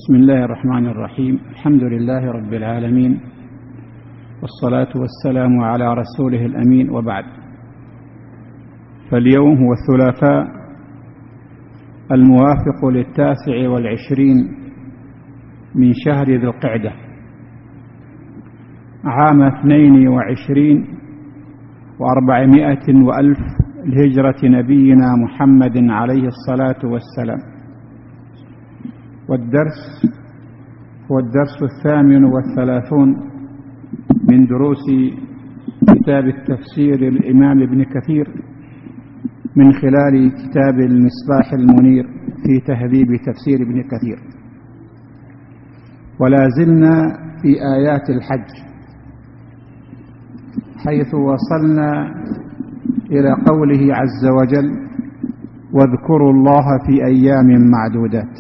بسم الله الرحمن الرحيم. الحمد لله رب العالمين، والصلاة والسلام على رسوله الأمين، وبعد. فاليوم هو الثلاثاء الموافق 29 من شهر ذي القعدة عام 22 و400 وألف لهجرة نبينا محمد عليه الصلاة والسلام. والدرس هو الدرس 38 من دروس كتاب التفسير للإمام ابن كثير من خلال كتاب المصباح المنير في تهذيب تفسير ابن كثير. ولا زلنا في آيات الحج، حيث وصلنا إلى قوله عز وجل: واذكروا الله في أيام معدودات.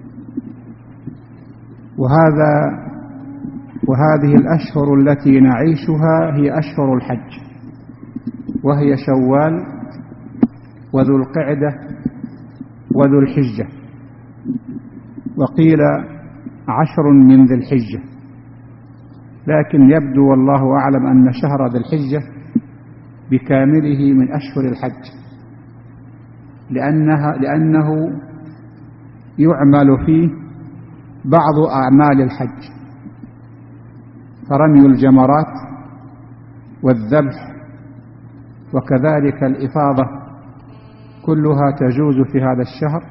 وهذه الأشهر التي نعيشها هي أشهر الحج، وهي شوال وذو القعدة وذو الحجة، وقيل 10 من ذي الحجة، لكن يبدو والله أعلم أن شهر ذي الحجة بكامله من أشهر الحج، لأنه يعمل فيه بعض أعمال الحج، فرمي الجمرات والذبح وكذلك الإفاضة كلها تجوز في هذا الشهر،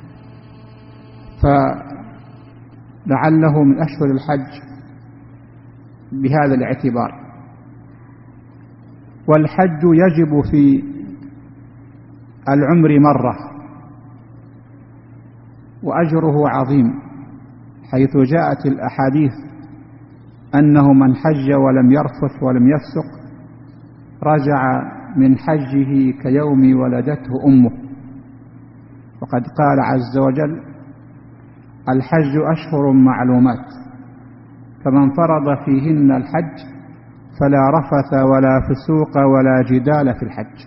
فلعله من أشهر الحج بهذا الاعتبار. والحج يجب في العمر مرة، وأجره عظيم، حيث جاءت الأحاديث أنه من حج ولم يرفث ولم يفسق رجع من حجه كيوم ولدته أمه. وقد قال عز وجل: الحج أشهر معلومات، فمن فرض فيهن الحج فلا رفث ولا فسوق ولا جدال في الحج.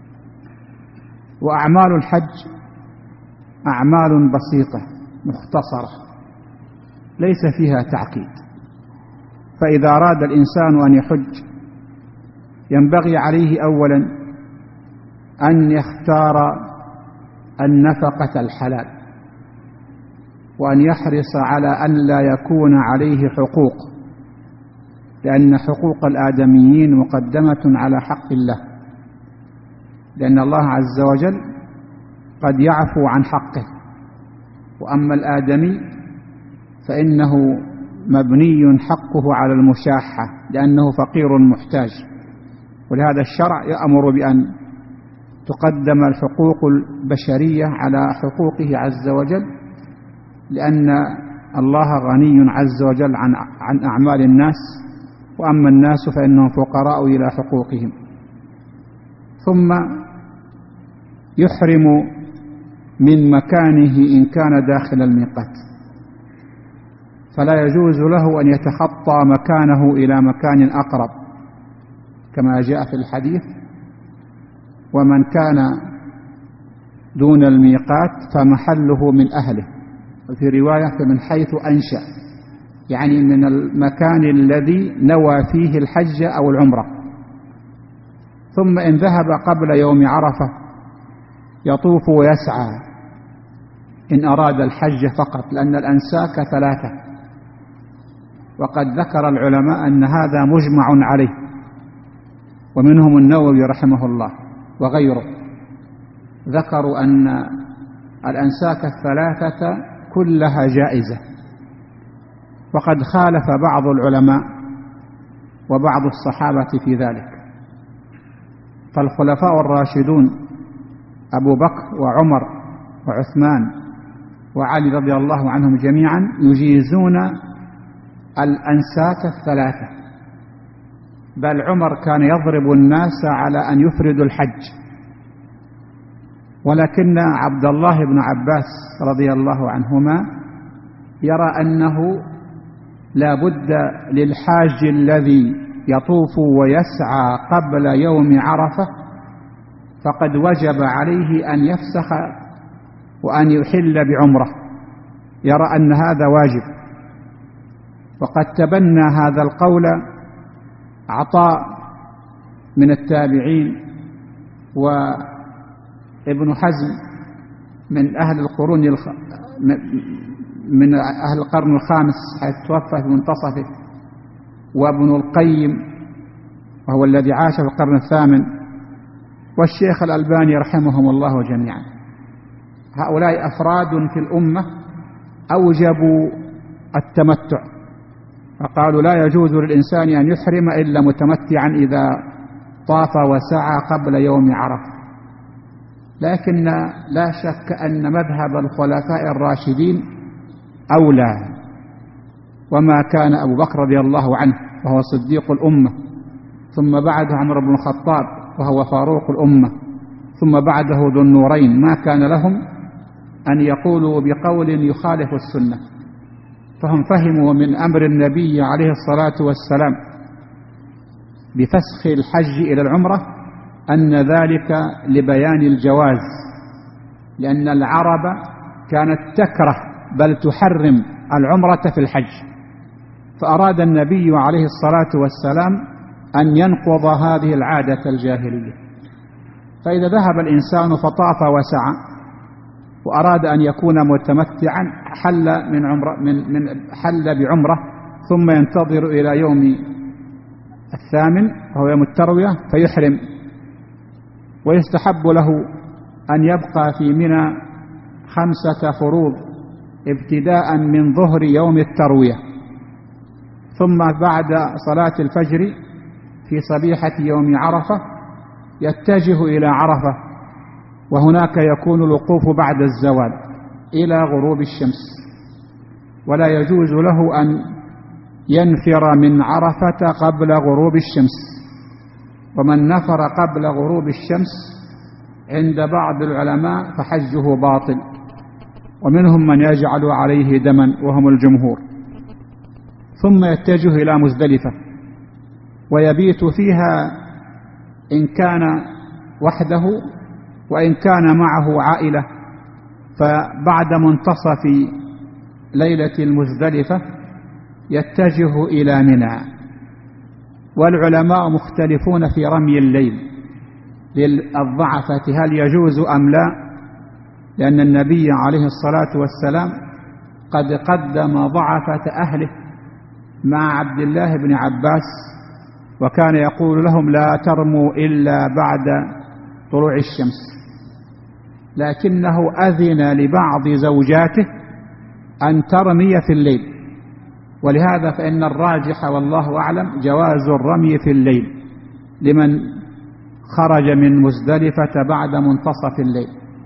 وأعمال الحج أعمال بسيطة مختصرة ليس فيها تعقيد، فإذا أراد الإنسان أن يحج ينبغي عليه أولا أن يختار النفقة الحلال، وأن يحرص على أن لا يكون عليه حقوق، لأن حقوق الآدميين مقدمة على حق الله، لأن الله عز وجل قد يعفو عن حقه، وأما الآدمي فإنه مبني حقه على المشاحة، لأنه فقير محتاج. ولهذا الشرع يأمر بأن تقدم الحقوق البشرية على حقوقه عز وجل، لأن الله غني عز وجل عن أعمال الناس، وأما الناس فإنهم فقراء إلى حقوقهم. ثم يحرم من مكانه إن كان داخل الميقات، فلا يجوز له أن يتخطى مكانه إلى مكان أقرب، كما جاء في الحديث: ومن كان دون الميقات فمحله من أهله، وفي رواية فمن حيث أنشأ، يعني من المكان الذي نوى فيه الحج أو العمرة. ثم إن ذهب قبل يوم عرفة يطوف ويسعى إن أراد الحج فقط، لأن الأنساك 3، وقد ذكر العلماء أن هذا مجمع عليه، ومنهم النووي رحمه الله وغيره، ذكروا أن الأنساك 3 كلها جائزة. وقد خالف بعض العلماء وبعض الصحابة في ذلك، فالخلفاء الراشدون أبو بكر وعمر وعثمان وعلي رضي الله عنهم جميعا يجيزون الأنساك 3، بل عمر كان يضرب الناس على أن يفردوا الحج. ولكن عبد الله بن عباس رضي الله عنهما يرى أنه لا بد للحاج الذي يطوف ويسعى قبل يوم عرفة، فقد وجب عليه أن يفسخ وأن يحل بعمرة، يرى أن هذا واجب. وقد تبنى هذا القول عطاء من التابعين، وابن حزم من أهل القرون من أهل القرن الخامس حيث توفى في منتصفه، وابن القيم وهو الذي عاش في القرن الثامن، والشيخ الألباني رحمهم الله جميعا. هؤلاء أفراد في الأمة أوجبوا التمتع، فقالوا لا يجوز للإنسان أن يحرم إلا متمتعا إذا طاف وسعى قبل يوم عرفة. لكن لا شك أن مذهب الخلفاء الراشدين أولى، وما كان أبو بكر رضي الله عنه وهو صديق الأمة، ثم بعده عمر بن الخطاب وهو فاروق الأمة، ثم بعده ذو النورين، ما كان لهم أن يقولوا بقول يخالف السنة، فهم فهموا من أمر النبي عليه الصلاة والسلام بفسخ الحج إلى العمرة أن ذلك لبيان الجواز، لأن العرب كانت تكره بل تحرم العمرة في الحج، فأراد النبي عليه الصلاة والسلام أن ينقض هذه العادة الجاهلية. فإذا ذهب الإنسان فطاف وسعى وأراد أن يكون متمتعا حل بعمرة، ثم ينتظر إلى يوم الثامن وهو يوم التروية فيحرم، ويستحب له أن يبقى في منى 5 فروض ابتداء من ظهر يوم التروية، ثم بعد صلاة الفجر في صبيحة يوم عرفة يتجه إلى عرفة، وهناك يكون الوقوف بعد الزوال إلى غروب الشمس، ولا يجوز له أن ينفر من عرفة قبل غروب الشمس. ومن نفر قبل غروب الشمس عند بعض العلماء فحجه باطل، ومنهم من يجعل عليه دما وهم الجمهور. ثم يتجه إلى مزدلفة ويبيت فيها إن كان وحده، وإن كان معه عائلة، فبعد منتصف ليلة المزدلفة يتجه إلى منى. والعلماء مختلفون في رمي الليل للضعفة هل يجوز أم لا، لأن النبي عليه الصلاة والسلام قد قدم ضعفة أهله مع عبد الله بن عباس، وكان يقول لهم لا ترموا إلا بعد طلوع الشمس، لكنه أذن لبعض زوجاته أن ترمي في الليل، ولهذا فإن الراجح والله أعلم جواز الرمي في الليل لمن خرج من مزدلفة بعد منتصف الليل.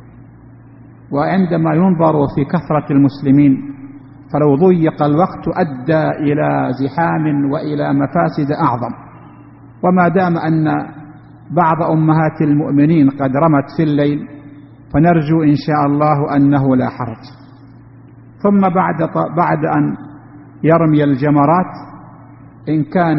وعندما ينظر في كثرة المسلمين فلو ضيق الوقت أدى إلى زحام وإلى مفاسد أعظم، وما دام أن بعض أمهات المؤمنين قد رمت في الليل فنرجو إن شاء الله أنه لا حرج. ثم بعد أن يرمي الجمرات إن كان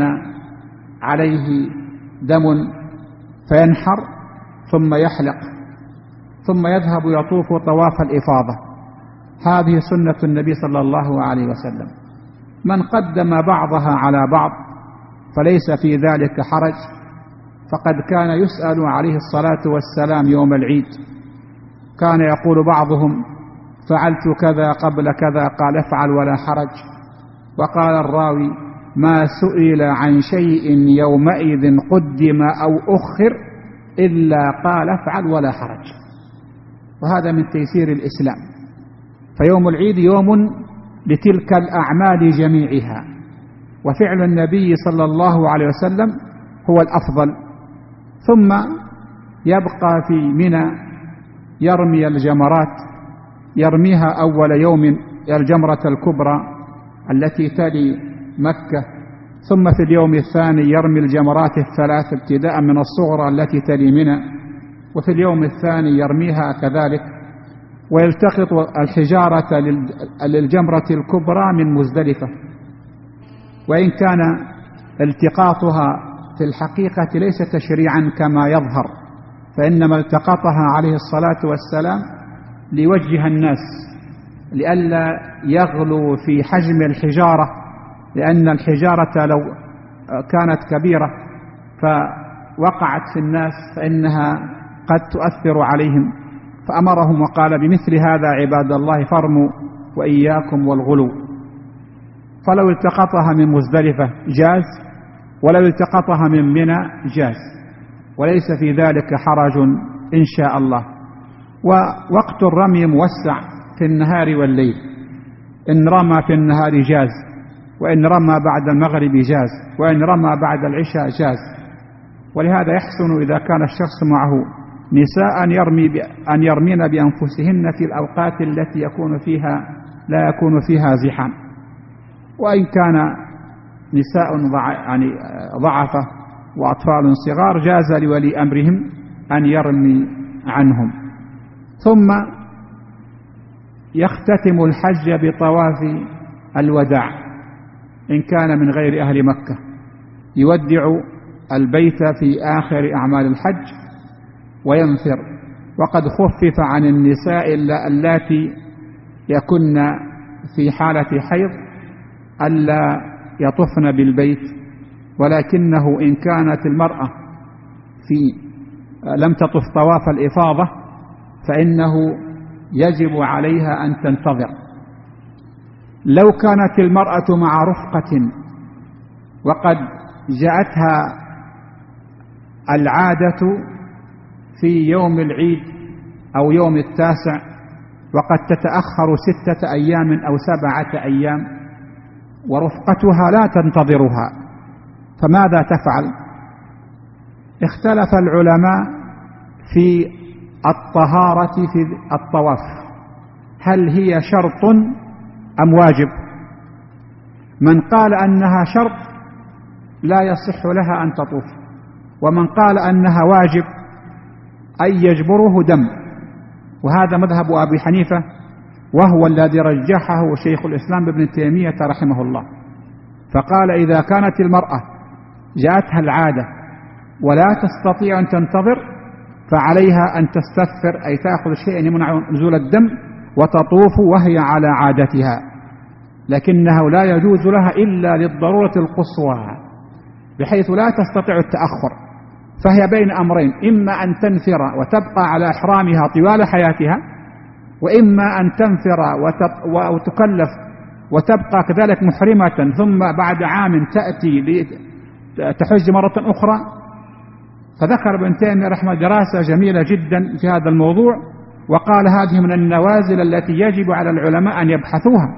عليه دم فينحر ثم يحلق، ثم يذهب يطوف طواف الإفاضة. هذه سنة النبي صلى الله عليه وسلم. من قدم بعضها على بعض فليس في ذلك حرج، فقد كان يسأل عليه الصلاة والسلام يوم العيد، كان يقول بعضهم فعلت كذا قبل كذا، قال افعل ولا حرج. وقال الراوي ما سئل عن شيء يومئذ قدم أو أخر إلا قال افعل ولا حرج. وهذا من تيسير الإسلام. فيوم العيد يوم لتلك الأعمال جميعها، وفعل النبي صلى الله عليه وسلم هو الأفضل. ثم يبقى في منى يرمي الجمرات، يرميها أول يوم الجمرة الكبرى التي تلي مكة، ثم في اليوم الثاني يرمي الجمرات الثلاث ابتداء من الصغرى التي تلي منى، وفي اليوم الثاني يرميها كذلك، ويلتقط الحجارة للجمرة الكبرى من مزدلفة. وإن كان التقاطها في الحقيقة ليس تشريعا كما يظهر، فإنما التقطها عليه الصلاة والسلام ليوجه الناس لئلا يغلو في حجم الحجارة، لأن الحجارة لو كانت كبيرة فوقعت في الناس فإنها قد تؤثر عليهم، فأمرهم وقال: بمثل هذا عباد الله فارموا وإياكم والغلو. فلو التقطها من مزدلفة جاز، ولو التقطها من منى جاز، وليس في ذلك حرج إن شاء الله. ووقت الرمي موسع في النهار والليل، إن رمى في النهار جاز، وإن رمى بعد المغرب جاز، وإن رمى بعد العشاء جاز. ولهذا يحسن إذا كان الشخص معه نساء أن يرمين بأنفسهن في الأوقات التي لا يكون فيها زحام. وإن كان نساء ضعفة وأطفال صغار جاز لولي أمرهم أن يرمي عنهم. ثم يختتم الحج بطواف الوداع إن كان من غير أهل مكة، يودع البيت في آخر أعمال الحج وينفر. وقد خفف عن النساء اللاتي يكن في حالة حيض ألا يطفن بالبيت، ولكنه إن كانت المرأة لم تطف طواف الإفاضة فإنه يجب عليها أن تنتظر. لو كانت المرأة مع رفقة وقد جاءتها العادة في يوم العيد أو يوم التاسع وقد تتأخر 6 أيام أو 7 أيام ورفقتها لا تنتظرها، فماذا تفعل؟ اختلف العلماء في الطهارة في الطواف، هل هي شرط أم واجب؟ من قال أنها شرط لا يصح لها أن تطوف، ومن قال أنها واجب أي يجبره دم، وهذا مذهب أبي حنيفة، وهو الذي رجحه شيخ الإسلام ابن تيمية رحمه الله. فقال: إذا كانت المرأة جاءتها العادة ولا تستطيع أن تنتظر فعليها أن تستثفر، أي تأخذ شيئا يمنع نزول الدم وتطوف وهي على عادتها، لكنه لا يجوز لها إلا للضرورة القصوى بحيث لا تستطيع التأخر، فهي بين أمرين: إما أن تنفر وتبقى على إحرامها طوال حياتها، وإما أن تنفر وتكلف وتبقى كذلك محرمة ثم بعد عام تأتي تحج مرة أخرى. فذكر ابن تيمية رحمه الله دراسة جميلة جدا في هذا الموضوع، وقال: هذه من النوازل التي يجب على العلماء أن يبحثوها،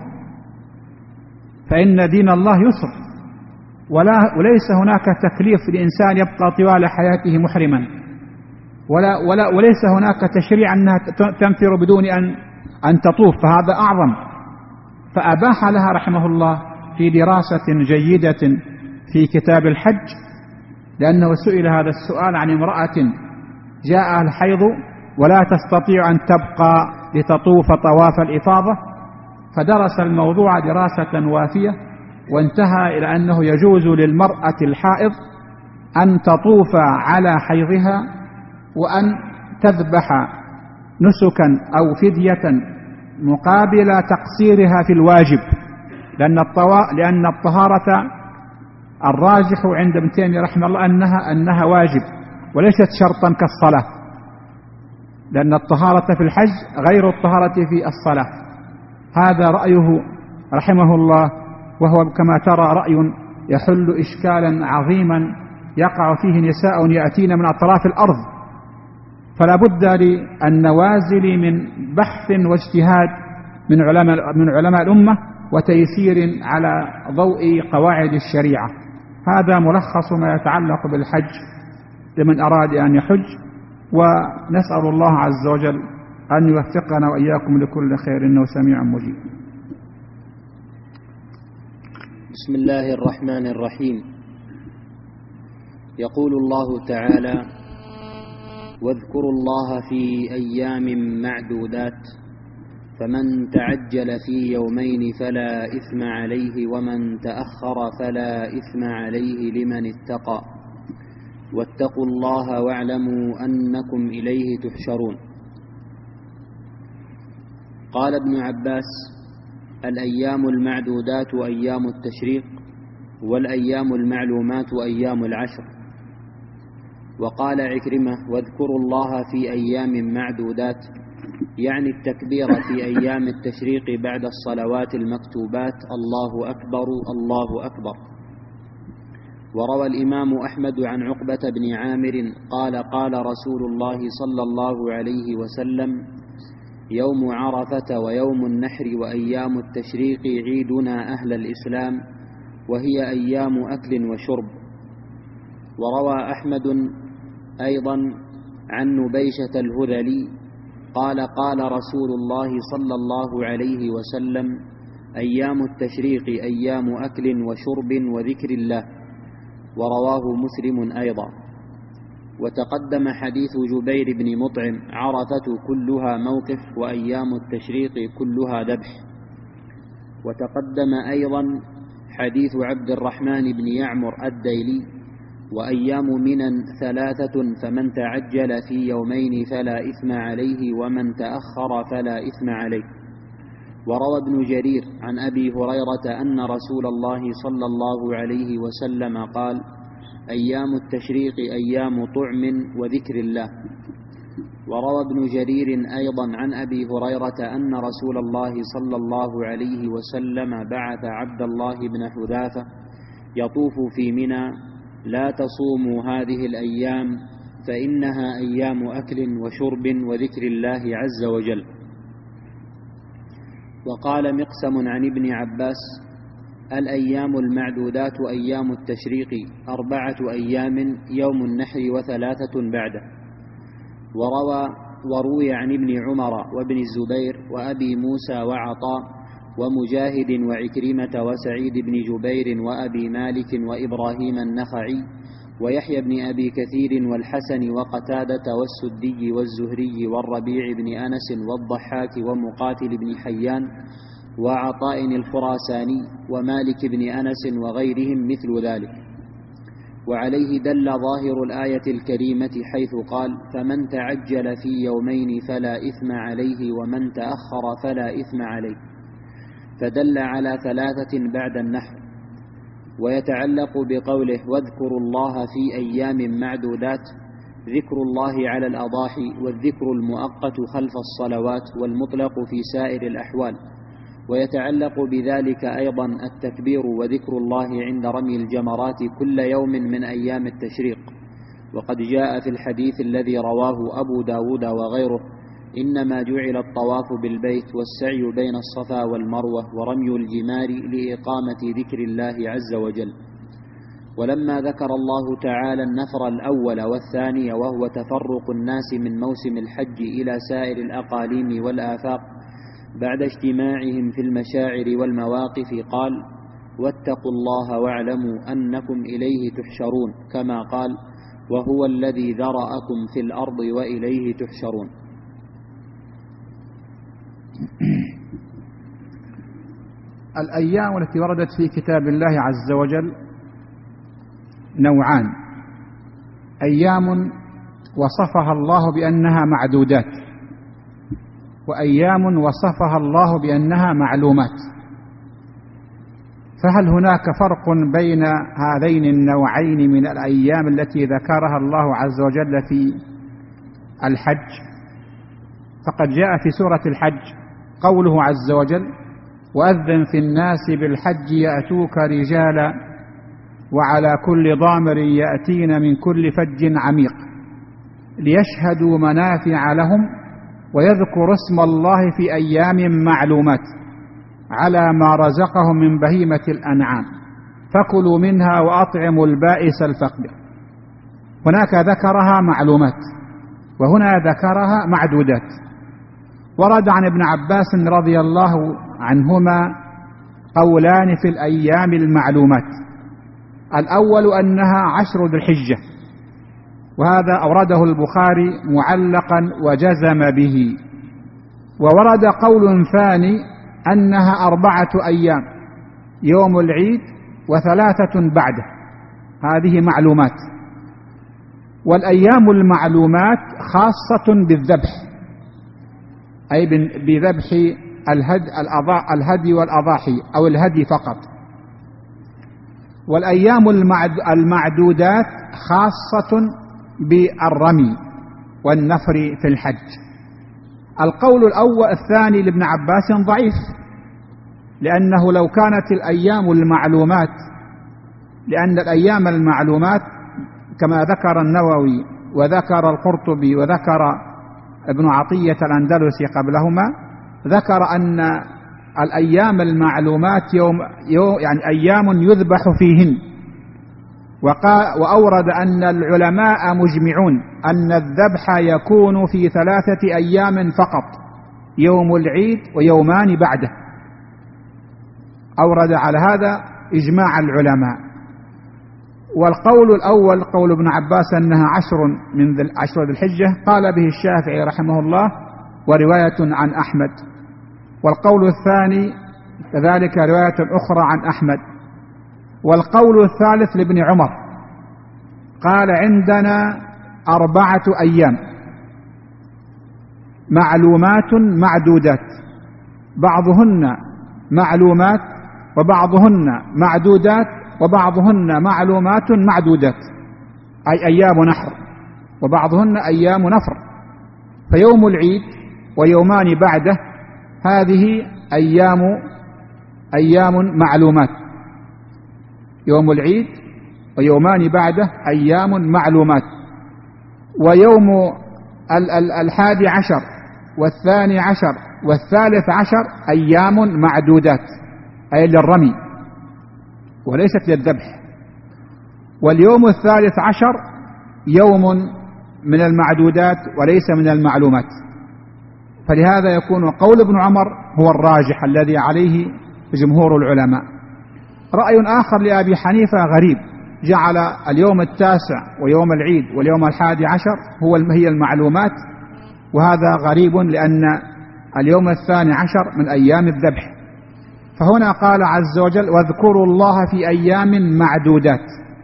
فإن دين الله يسر، وليس هناك تكليف لإنسان يبقى طوال حياته محرما، وليس هناك تشريع أنها تنفر بدون أن تطوف، فهذا أعظم. فأباح لها رحمه الله في دراسة جيدة في كتاب الحج، لأنه سئل هذا السؤال عن امرأة جاءها الحيض ولا تستطيع أن تبقى لتطوف طواف الإفاضة، فدرس الموضوع دراسة وافية، وانتهى إلى أنه يجوز للمرأة الحائض أن تطوف على حيضها وأن تذبح نسكا أو فدية مقابل تقصيرها في الواجب، لأن الطهارة الراجح عند ابن تيمية رحمه الله أنها واجب وليست شرطا كالصلاة، لأن الطهارة في الحج غير الطهارة في الصلاة. هذا رأيه رحمه الله، وهو كما ترى رأي يحل إشكالا عظيما يقع فيه نساء يأتين من أطراف الأرض، فلا بد للنوازل من بحث واجتهاد من علماء الأمة وتيسير على ضوء قواعد الشريعة. هذا ملخص ما يتعلق بالحج لمن أراد أن يحج، ونسأل الله عز وجل أن يوفقنا وإياكم لكل خير، إنه سميع مجيب. بسم الله الرحمن الرحيم. يقول الله تعالى: واذكروا الله في أيام معدودات، فمن تعجل في يومين فلا إثم عليه، ومن تأخر فلا إثم عليه لمن اتقى، واتقوا الله واعلموا أنكم إليه تحشرون. قال ابن عباس: الأيام المعدودات أيام التشريق، والأيام المعلومات أيام العشر. وقال عكرمة: واذكروا الله في أيام معدودات، يعني التكبير في أيام التشريق بعد الصلوات المكتوبات: الله أكبر الله أكبر. وروى الإمام أحمد عن عقبة بن عامر قال: قال رسول الله صلى الله عليه وسلم: يوم عرفة ويوم النحر وأيام التشريق عيدنا أهل الإسلام، وهي أيام أكل وشرب. وروى أحمد أيضا عن نبيشة الهذلي قال: قال رسول الله صلى الله عليه وسلم: أيام التشريق أيام أكل وشرب وذكر الله. ورواه مسلم أيضا. وتقدم حديث جبير بن مطعم: عرفة كلها موقف، وأيام التشريق كلها ذبح. وتقدم أيضا حديث عبد الرحمن بن يعمر الديلي: وأيام منى 3، فمن تعجل في يومين فلا إثم عليه، ومن تأخر فلا إثم عليه. وروى ابن جرير عن أبي هريرة أن رسول الله صلى الله عليه وسلم قال: أيام التشريق أيام طعم وذكر الله. وروى ابن جرير أيضا عن أبي هريرة أن رسول الله صلى الله عليه وسلم بعث عبد الله بن حذافة يطوف في منى: لا تصوموا هذه الأيام فإنها أيام أكل وشرب وذكر الله عز وجل. وقال مقسم عن ابن عباس: الأيام المعدودات أيام التشريق 4 أيام، يوم النحر و3 بعده. وروي عن ابن عمر وابن الزبير وأبي موسى وعطاء ومجاهد وعكرمة وسعيد بن جبير وأبي مالك وإبراهيم النخعي ويحيى بن أبي كثير والحسن وقتادة والسدي والزهري والربيع بن أنس والضحاك ومقاتل بن حيان وعطاء الخراساني ومالك بن أنس وغيرهم مثل ذلك. وعليه دل ظاهر الآية الكريمة حيث قال: فمن تعجل في يومين فلا إثم عليه، ومن تأخر فلا إثم عليه، فدل على 3 بعد النحر. ويتعلق بقوله: واذكروا الله في أيام معدودات، ذكر الله على الأضاحي، والذكر المؤقت خلف الصلوات، والمطلق في سائر الأحوال. ويتعلق بذلك أيضا التكبير وذكر الله عند رمي الجمرات كل يوم من أيام التشريق. وقد جاء في الحديث الذي رواه أبو داود وغيره: إنما جعل الطواف بالبيت والسعي بين الصفا والمروة ورمي الجمار لإقامة ذكر الله عز وجل. ولما ذكر الله تعالى النفر الأول والثاني، وهو تفرق الناس من موسم الحج إلى سائر الأقاليم والآفاق بعد اجتماعهم في المشاعر والمواقف، قال: واتقوا الله واعلموا أنكم إليه تحشرون، كما قال: وهو الذي ذرأكم في الأرض وإليه تحشرون. الأيام التي وردت في كتاب الله عز وجل نوعان: أيام وصفها الله بأنها معدودات، وأيام وصفها الله بأنها معلومات. فهل هناك فرق بين هذين النوعين من الأيام التي ذكرها الله عز وجل في الحج؟ فقد جاء في سورة الحج قوله عز وجل: وأذن في الناس بالحج يأتوك رجالا وعلى كل ضامر يأتين من كل فج عميق ليشهدوا منافع لهم ويذكروا اسم الله في أيام معلومات على ما رزقهم من بهيمة الأنعام فكلوا منها وأطعموا البائس الفقير. هناك ذكرها معلومات وهنا ذكرها معدودات. ورد عن ابن عباس رضي الله عنهما قولان في الأيام المعلومات: الأول أنها 10 ذي الحجة، وهذا أورده البخاري معلقا وجزم به. وورد قول ثاني أنها 4 أيام، يوم العيد و3 بعده، هذه معلومات. والأيام المعلومات خاصة بالذبح، أي بذبح الهدي والأضاحي أو الهدي فقط. والأيام المعدودات خاصة بالرمي والنفر في الحج. القول الثاني لابن عباس ضعيف، لأنه لو كانت الأيام المعلومات، لأن الأيام المعلومات كما ذكر النووي وذكر القرطبي وذكر ابن عطية الأندلسي قبلهما، ذكر أن الأيام المعلومات يعني أيام يذبح فيهن، وأورد أن العلماء مجمعون أن الذبح يكون في 3 أيام فقط، يوم العيد ويومان بعده. أورد على هذا إجماع العلماء. والقول الأول قول ابن عباس أنها 10 من 10 ذي الحجة، قال به الشافعي رحمه الله ورواية عن أحمد. والقول الثاني كذلك رواية أخرى عن أحمد. والقول الثالث لابن عمر، قال عندنا 4 أيام معلومات معدودات، بعضهن معلومات وبعضهن معدودات وبعضهن معلومات معدودات، أي أيام نحر، وبعضهن أيام نفر. فيوم العيد ويومان بعده هذه أيام معلومات، يوم العيد ويومان بعده أيام معلومات. ويوم 11 و12 و13 أيام معدودات، أي للرمي وليست للذبح. واليوم 13 يوم من المعدودات وليس من المعلومات. فلهذا يكون قول ابن عمر هو الراجح الذي عليه جمهور العلماء. رأي آخر لأبي حنيفة غريب، جعل اليوم 9 ويوم العيد واليوم 11 هي المعلومات، وهذا غريب لأن اليوم 12 من أيام الذبح. فهنا قال عز وجل واذكروا الله في أيام معدودات.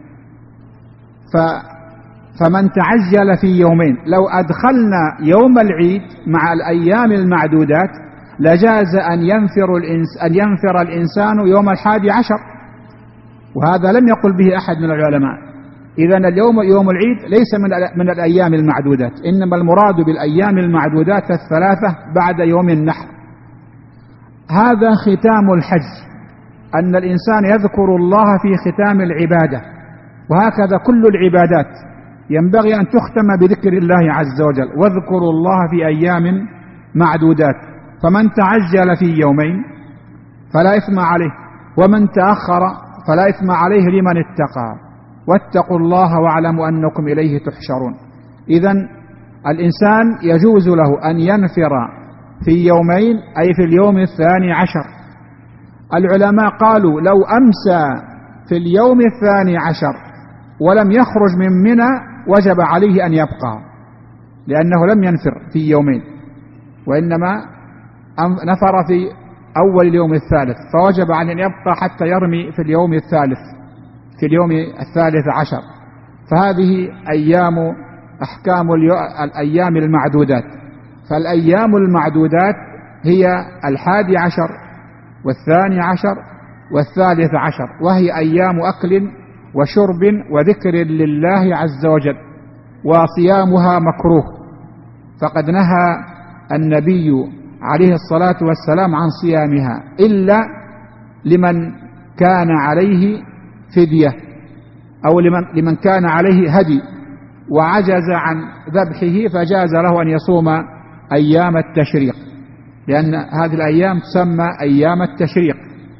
فمن تعجل في يومين، لو أدخلنا يوم العيد مع الأيام المعدودات لجاز أن ينفر الإنسان يوم 11، وهذا لم يقل به أحد من العلماء. إذن يوم العيد ليس من الأيام المعدودات، إنما المراد بالأيام المعدودات 3 بعد يوم النحر. هذا ختام الحج، أن الإنسان يذكر الله في ختام العبادة، وهكذا كل العبادات ينبغي أن تختم بذكر الله عز وجل، واذكروا الله في أيام معدودات. فمن تعجل في يومين فلا إثم عليه، ومن تأخر فلا إثم عليه لمن اتقى، واتقوا الله واعلموا أنكم إليه تحشرون. إذن الإنسان يجوز له أن ينفر في يومين، أي في اليوم 12. العلماء قالوا لو أمسى في اليوم 12 ولم يخرج من منى وجب عليه أن يبقى، لأنه لم ينفر في يومين، وإنما نفر في أول اليوم 3، فوجب عليه أن يبقى حتى يرمي في اليوم 3 في اليوم 13. فهذه أحكام الأيام المعدودات. فالأيام المعدودات هي 11 و12 و13، وهي أيام أكل وشرب وذكر لله عز وجل، وصيامها مكروه. فقد نهى النبي عليه الصلاة والسلام عن صيامها إلا لمن كان عليه فدية، أو لمن كان عليه هدي وعجز عن ذبحه، فجاز له أن يصوم أيام التشريق، لأن هذه الأيام تسمى أيام التشريق.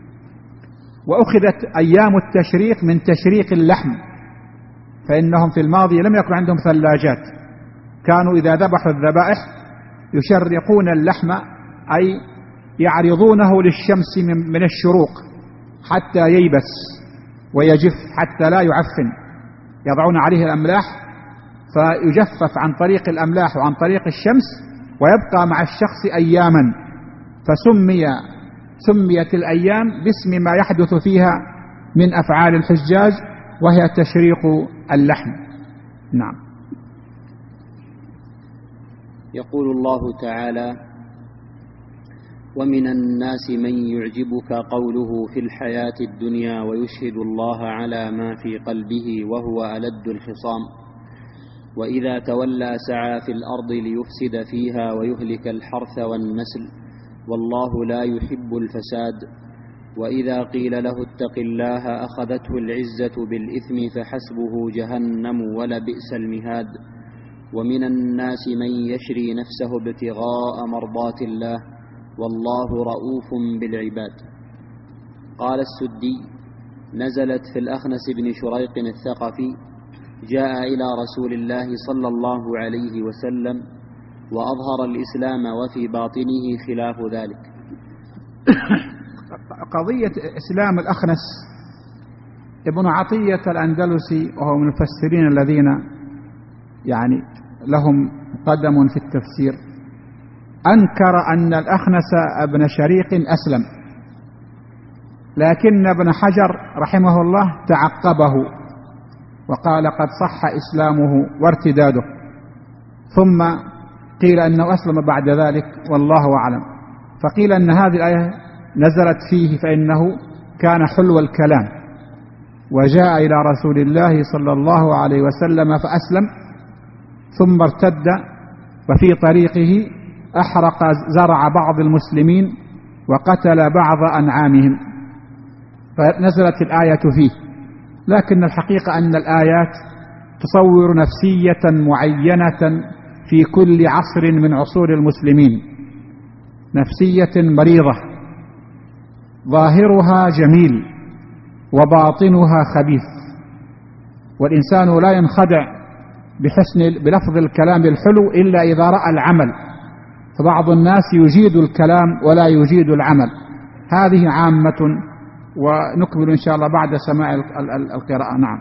وأخذت أيام التشريق من تشريق اللحم، فإنهم في الماضي لم يكن عندهم ثلاجات، كانوا إذا ذبحوا الذبائح يشرقون اللحم، أي يعرضونه للشمس من الشروق حتى ييبس ويجف حتى لا يعفن، يضعون عليه الأملاح فيجفف عن طريق الأملاح وعن طريق الشمس، ويبقى مع الشخص أياما، فسميت الأيام باسم ما يحدث فيها من أفعال الحجاج، وهي تشريق اللحم. نعم. يقول الله تعالى ومن الناس من يعجبك قوله في الحياة الدنيا ويشهد الله على ما في قلبه وهو ألد الخصام وإذا تولى سعى في الأرض ليفسد فيها ويهلك الحرث والنسل والله لا يحب الفساد وإذا قيل له اتق الله أخذته العزة بالإثم فحسبه جهنم ولبئس المهاد ومن الناس من يشري نفسه ابتغاء مرضات الله والله رؤوف بالعباد. قال السدي: نزلت في الأخنس بن شريق الثقفي، جاء إلى رسول الله صلى الله عليه وسلم وأظهر الإسلام وفي باطنه خلاف ذلك. قضية إسلام الأخنس ابن عطية الأندلسي وهو من المفسرين الذين يعني لهم قدم في التفسير، أنكر أن الأخنس ابن شريق أسلم، لكن ابن حجر رحمه الله تعقبه وقال قد صح إسلامه وارتداده، ثم قيل أنه أسلم بعد ذلك والله أعلم. فقيل أن هذه الآية نزلت فيه فإنه كان حلو الكلام وجاء إلى رسول الله صلى الله عليه وسلم فأسلم، ثم ارتد وفي طريقه أحرق زرع بعض المسلمين وقتل بعض أنعامهم، فنزلت الآية فيه. لكن الحقيقة أن الآيات تصور نفسية معينة في كل عصر من عصور المسلمين، نفسية مريضة ظاهرها جميل وباطنها خبيث، والإنسان لا ينخدع بلفظ الكلام الحلو إلا إذا رأى العمل، فبعض الناس يجيد الكلام ولا يجيد العمل. هذه عامة، ونكمل إن شاء الله بعد سماع القراءة. نعم.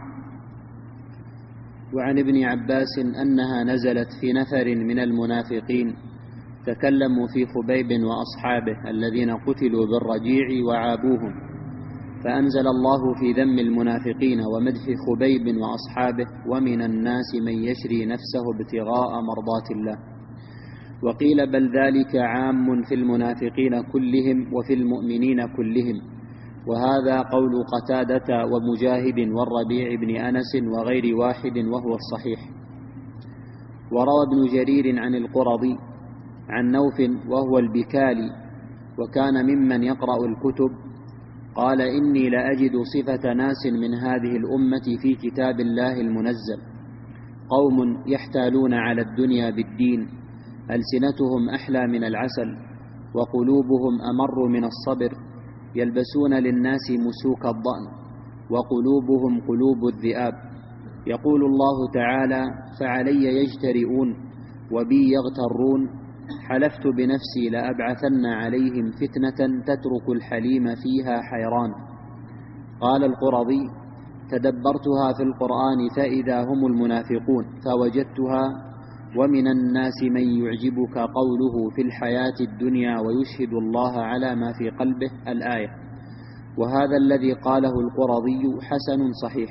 وعن ابن عباس أنها نزلت في نفر من المنافقين تكلموا في خبيب وأصحابه الذين قتلوا بالرجيع وعابوهم، فأنزل الله في ذم المنافقين ومدح خبيب وأصحابه: ومن الناس من يشري نفسه ابتغاء مرضات الله. وقيل بل ذلك عام في المنافقين كلهم وفي المؤمنين كلهم، وهذا قول قتادة ومجاهد والربيع بن أنس وغير واحد وهو الصحيح. وروى ابن جرير عن القرظي عن نوف وهو البكالي وكان ممن يقرأ الكتب قال: إني لأجد صفة ناس من هذه الأمة في كتاب الله المنزل، قوم يحتالون على الدنيا بالدين، ألسنتهم أحلى من العسل وقلوبهم أمر من الصبر، يلبسون للناس مسوك الضأن وقلوبهم قلوب الذئاب. يقول الله تعالى: فعلي يجترئون وبي يغترون، حلفت بنفسي لأبعثن عليهم فتنة تترك الحليم فيها حيران. قال القرظي: تدبرتها في القرآن فإذا هم المنافقون، فوجدتها: ومن الناس من يعجبك قوله في الحياة الدنيا ويشهد الله على ما في قلبه، الآية. وهذا الذي قاله القرظي حسن صحيح.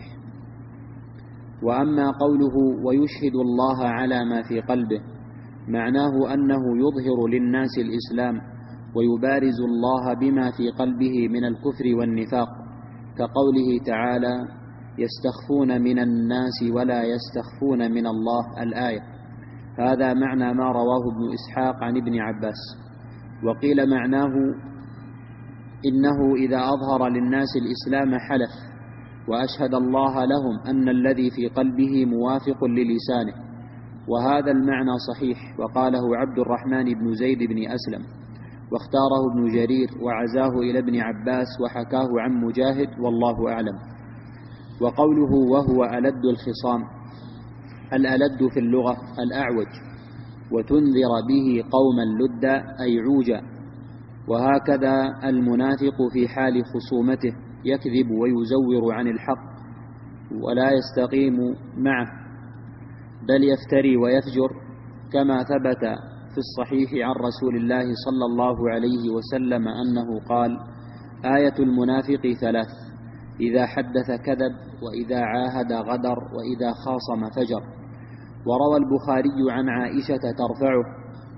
وأما قوله ويشهد الله على ما في قلبه، معناه أنه يظهر للناس الإسلام ويبارز الله بما في قلبه من الكفر والنفاق، كقوله تعالى: يستخفون من الناس ولا يستخفون من الله، الآية. هذا معنى ما رواه ابن إسحاق عن ابن عباس. وقيل معناه إنه إذا أظهر للناس الإسلام حلف وأشهد الله لهم أن الذي في قلبه موافق للسانه، وهذا المعنى صحيح، وقاله عبد الرحمن بن زيد بن أسلم، واختاره ابن جرير وعزاه إلى ابن عباس وحكاه عن مجاهد، والله أعلم. وقوله وهو ألد الخصام، الألد في اللغة الأعوج، وتنذر به قوما لدا أي عوجا. وهكذا المنافق في حال خصومته يكذب ويزور عن الحق ولا يستقيم معه، بل يفتري ويفجر، كما ثبت في الصحيح عن رسول الله صلى الله عليه وسلم أنه قال: آية المنافق ثلاث: إذا حدث كذب، وإذا عاهد غدر، وإذا خاصم فجر. وروى البخاري عن عائشة ترفعه: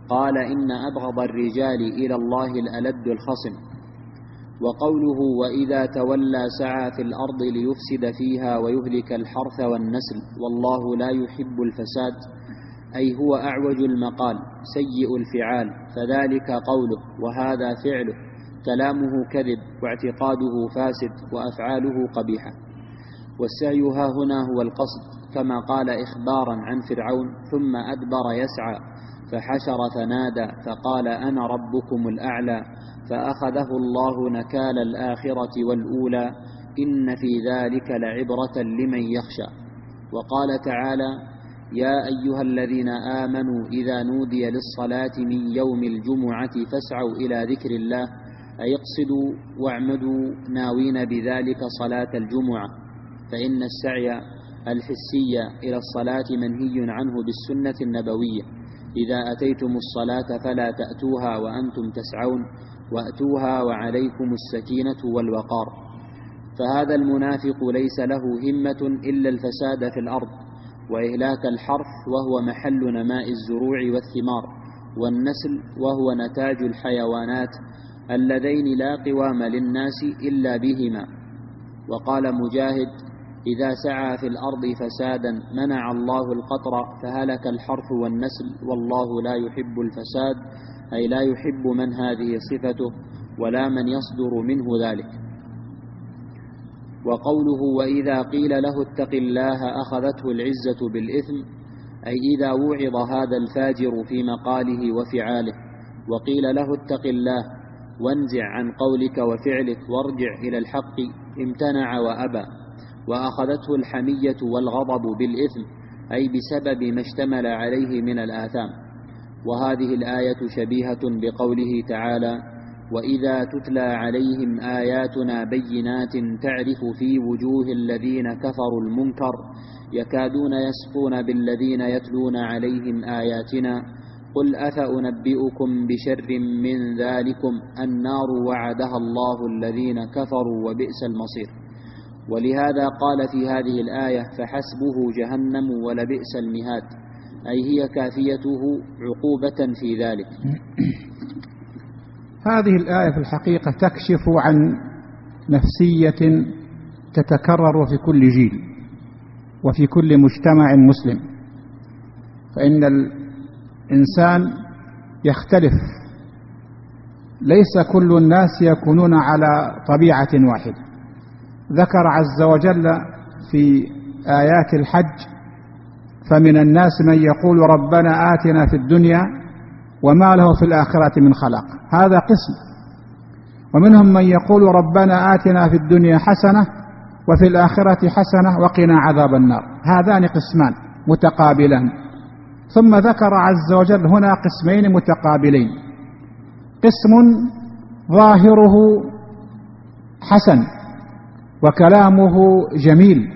قال إن أبغض الرجال إلى الله الألد الخصم. وقوله وإذا تولى سعى في الأرض ليفسد فيها ويهلك الحرث والنسل والله لا يحب الفساد، أي هو أعوج المقال سيء الفعال، فذلك قوله وهذا فعله، كلامه كذب واعتقاده فاسد وأفعاله قبيحة. والسعي ها هنا هو القصد، كما قال إخبارا عن فرعون ثم أدبر يسعى فحشر فنادى فقال أنا ربكم الأعلى، فأخذه الله نكال الآخرة والأولى، إن في ذلك لعبرة لمن يخشى. وقال تعالى يا أيها الذين آمنوا إذا نودي للصلاة من يوم الجمعة فاسعوا إلى ذكر الله، أي اقصدوا واعمدوا ناوين بذلك صلاة الجمعة، فإن السعي الحسي إلى الصلاة منهي عنه بالسنة النبوية، إذا أتيتم الصلاة فلا تأتوها وأنتم تسعون وأتوها وعليكم السكينة والوقار. فهذا المنافق ليس له همة إلا الفساد في الأرض وإهلاك الحرث وهو محل نماء الزروع والثمار، والنسل وهو نتاج الحيوانات اللذين لا قوام للناس إلا بهما. وقال مجاهد إذا سعى في الأرض فسادا منع الله القطر فهلك الحرث والنسل والله لا يحب الفساد، أي لا يحب من هذه صفته ولا من يصدر منه ذلك. وقوله وإذا قيل له اتق الله أخذته العزة بالإثم، أي إذا وعظ هذا الفاجر في مقاله وفعاله وقيل له اتق الله وانزع عن قولك وفعلك وارجع إلى الحق امتنع وأبى، وأخذته الحمية والغضب بالإثم، أي بسبب ما اشتمل عليه من الآثام. وهذه الآية شبيهة بقوله تعالى وإذا تتلى عليهم آياتنا بينات تعرف في وجوه الذين كفروا المنكر يكادون يسقون بالذين يتلون عليهم آياتنا، قل أفأنبئكم بشر من ذلكم النار وعدها الله الذين كفروا وبئس المصير. ولهذا قال في هذه الآية فحسبه جهنم ولبئس المهاد، أي هي كافيته عقوبة في ذلك. هذه الآية في الحقيقة تكشف عن نفسية تتكرر في كل جيل وفي كل مجتمع مسلم، فإن الإنسان يختلف، ليس كل الناس يكونون على طبيعة واحدة. ذكر عز وجل في آيات الحج فمن الناس من يقول ربنا آتنا في الدنيا وما له في الآخرة من خلاق، هذا قسم. ومنهم من يقول ربنا آتنا في الدنيا حسنة وفي الآخرة حسنة وقنا عذاب النار، هذان قسمان متقابلان. ثم ذكر عز وجل هنا قسمين متقابلين، قسم ظاهره حسن وكلامه جميل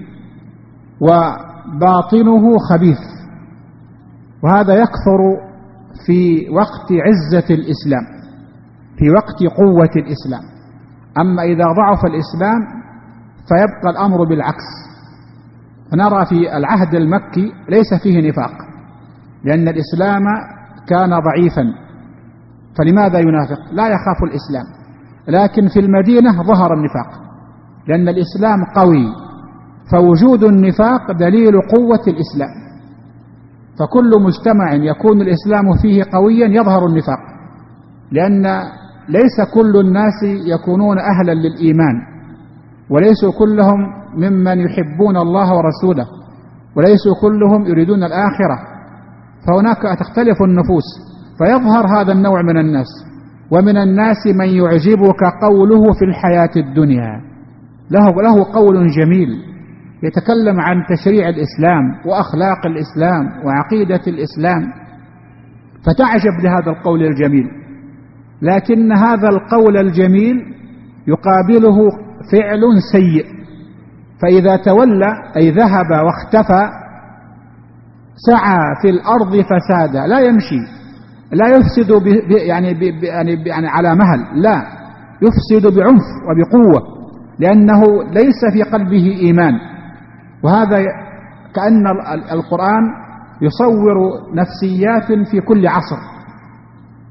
وباطنه خبيث، وهذا يكثر في وقت عزة الإسلام، في وقت قوة الإسلام. أما إذا ضعف الإسلام فيبقى الأمر بالعكس. فنرى في العهد المكي ليس فيه نفاق، لأن الإسلام كان ضعيفا، فلماذا ينافق؟ لا يخاف الإسلام. لكن في المدينة ظهر النفاق لأن الإسلام قوي، فوجود النفاق دليل قوة الإسلام. فكل مجتمع يكون الإسلام فيه قويا يظهر النفاق، لأن ليس كل الناس يكونون أهلا للإيمان، وليسوا كلهم ممن يحبون الله ورسوله، وليسوا كلهم يريدون الآخرة، فهناك تختلف النفوس، فيظهر هذا النوع من الناس. ومن الناس من يعجبك قوله في الحياة الدنيا، له قول جميل يتكلم عن تشريع الإسلام وأخلاق الإسلام وعقيدة الإسلام، فتعجب لهذا القول الجميل. لكن هذا القول الجميل يقابله فعل سيء، فإذا تولى أي ذهب واختفى سعى في الأرض فسادا، لا يمشي، لا يفسد يعني على مهل، لا يفسد بعنف وبقوة، لأنه ليس في قلبه إيمان. وهذا كأن القرآن يصور نفسيات في كل عصر،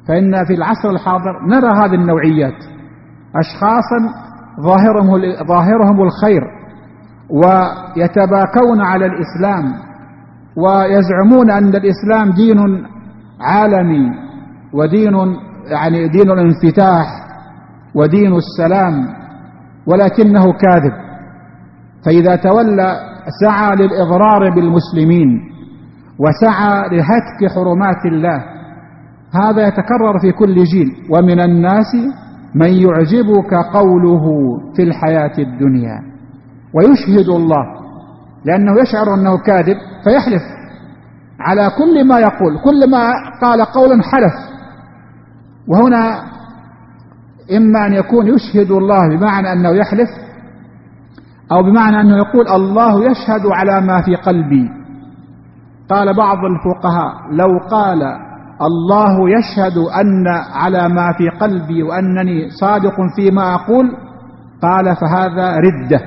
فإن في العصر الحاضر نرى هذه النوعيات، أشخاصا ظاهرهم الخير ويتباكون على الإسلام ويزعمون أن الإسلام دين عالمي ودين يعني دين الانفتاح ودين السلام، ولكنه كاذب. فإذا تولى سعى للإضرار بالمسلمين وسعى لهتك حرمات الله، هذا يتكرر في كل جيل. ومن الناس من يعجبك قوله في الحياة الدنيا ويشهد الله، لأنه يشعر أنه كاذب فيحلف على كل ما يقول، كل ما قال قولا حلف. وهنا إما أن يكون يشهد الله بمعنى أنه يحلف، أو بمعنى أنه يقول الله يشهد على ما في قلبي. قال بعض الفقهاء لو قال الله يشهد أن على ما في قلبي وأنني صادق فيما أقول، قال فهذا ردة،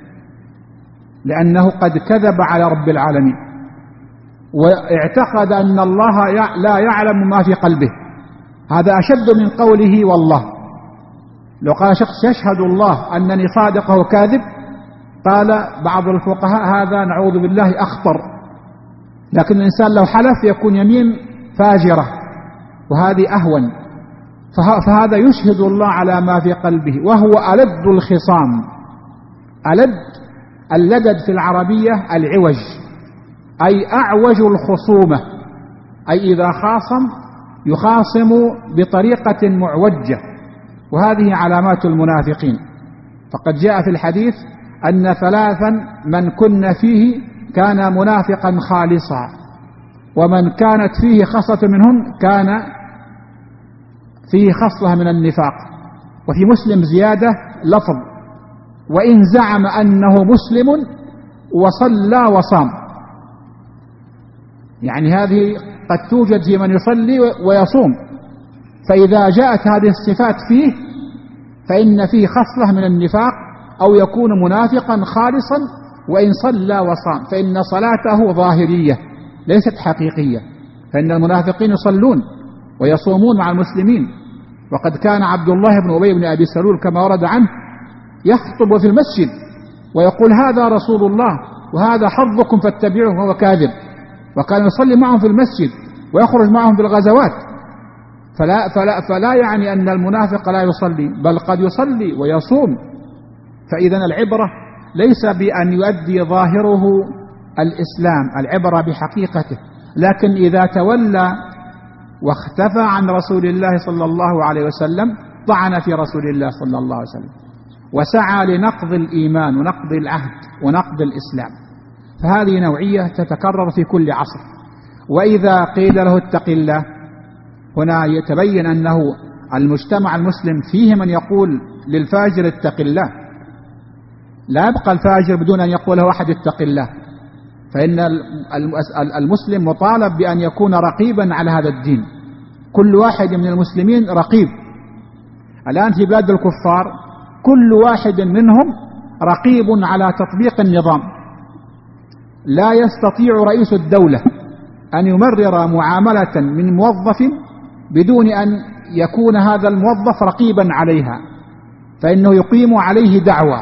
لأنه قد كذب على رب العالمين واعتقد أن الله لا يعلم ما في قلبه. هذا أشد من قوله والله. لو قال شخص يشهد الله أنني صادق وهو كاذب، قال بعض الفقهاء هذا نعوذ بالله أخطر. لكن الإنسان لو حلف يكون يمين فاجرة، وهذه أهون. فهذا يشهد الله على ما في قلبه، وهو ألد الخصام. اللدد في العربية العوج، أي أعوج الخصومة، أي إذا خاصم يخاصم بطريقة معوجة، وهذه علامات المنافقين. فقد جاء في الحديث أن ثلاثا من كن فيه كان منافقا خالصا، ومن كانت فيه خصلة منهن كان فيه خصلة من النفاق. وفي مسلم زيادة لفظ وإن زعم أنه مسلم وصلى وصام. يعني هذه قد توجد في من يصلي ويصوم، فإذا جاءت هذه الصفات فيه فإن فيه خصلة من النفاق، أو يكون منافقا خالصا وإن صلى وصام، فإن صلاته ظاهرية ليست حقيقية. فإن المنافقين يصلون ويصومون مع المسلمين. وقد كان عبد الله بن أبي بن أبي سلول كما ورد عنه يخطب في المسجد ويقول هذا رسول الله وهذا حظكم فاتبعوه، وهو كاذب. وكان يصلي معهم في المسجد ويخرج معهم في الغزوات. فلا يعني أن المنافق لا يصلي، بل قد يصلي ويصوم. فإذا العبرة ليس بأن يؤدي ظاهره الإسلام، العبرة بحقيقته. لكن إذا تولى واختفى عن رسول الله صلى الله عليه وسلم طعن في رسول الله صلى الله عليه وسلم، وسعى لنقض الإيمان ونقض العهد ونقض الإسلام. فهذه نوعية تتكرر في كل عصر. وإذا قيل له اتق الله، هنا يتبين أنه المجتمع المسلم فيه من يقول للفاجر اتق الله. لا يبقى الفاجر بدون أن يقول له أحد اتق الله، فإن المسلم مطالب بأن يكون رقيبا على هذا الدين. كل واحد من المسلمين رقيب. الآن في بلاد الكفار كل واحد منهم رقيب على تطبيق النظام. لا يستطيع رئيس الدولة أن يمرر معاملة من موظف بدون أن يكون هذا الموظف رقيبا عليها، فإنه يقيم عليه دعوى.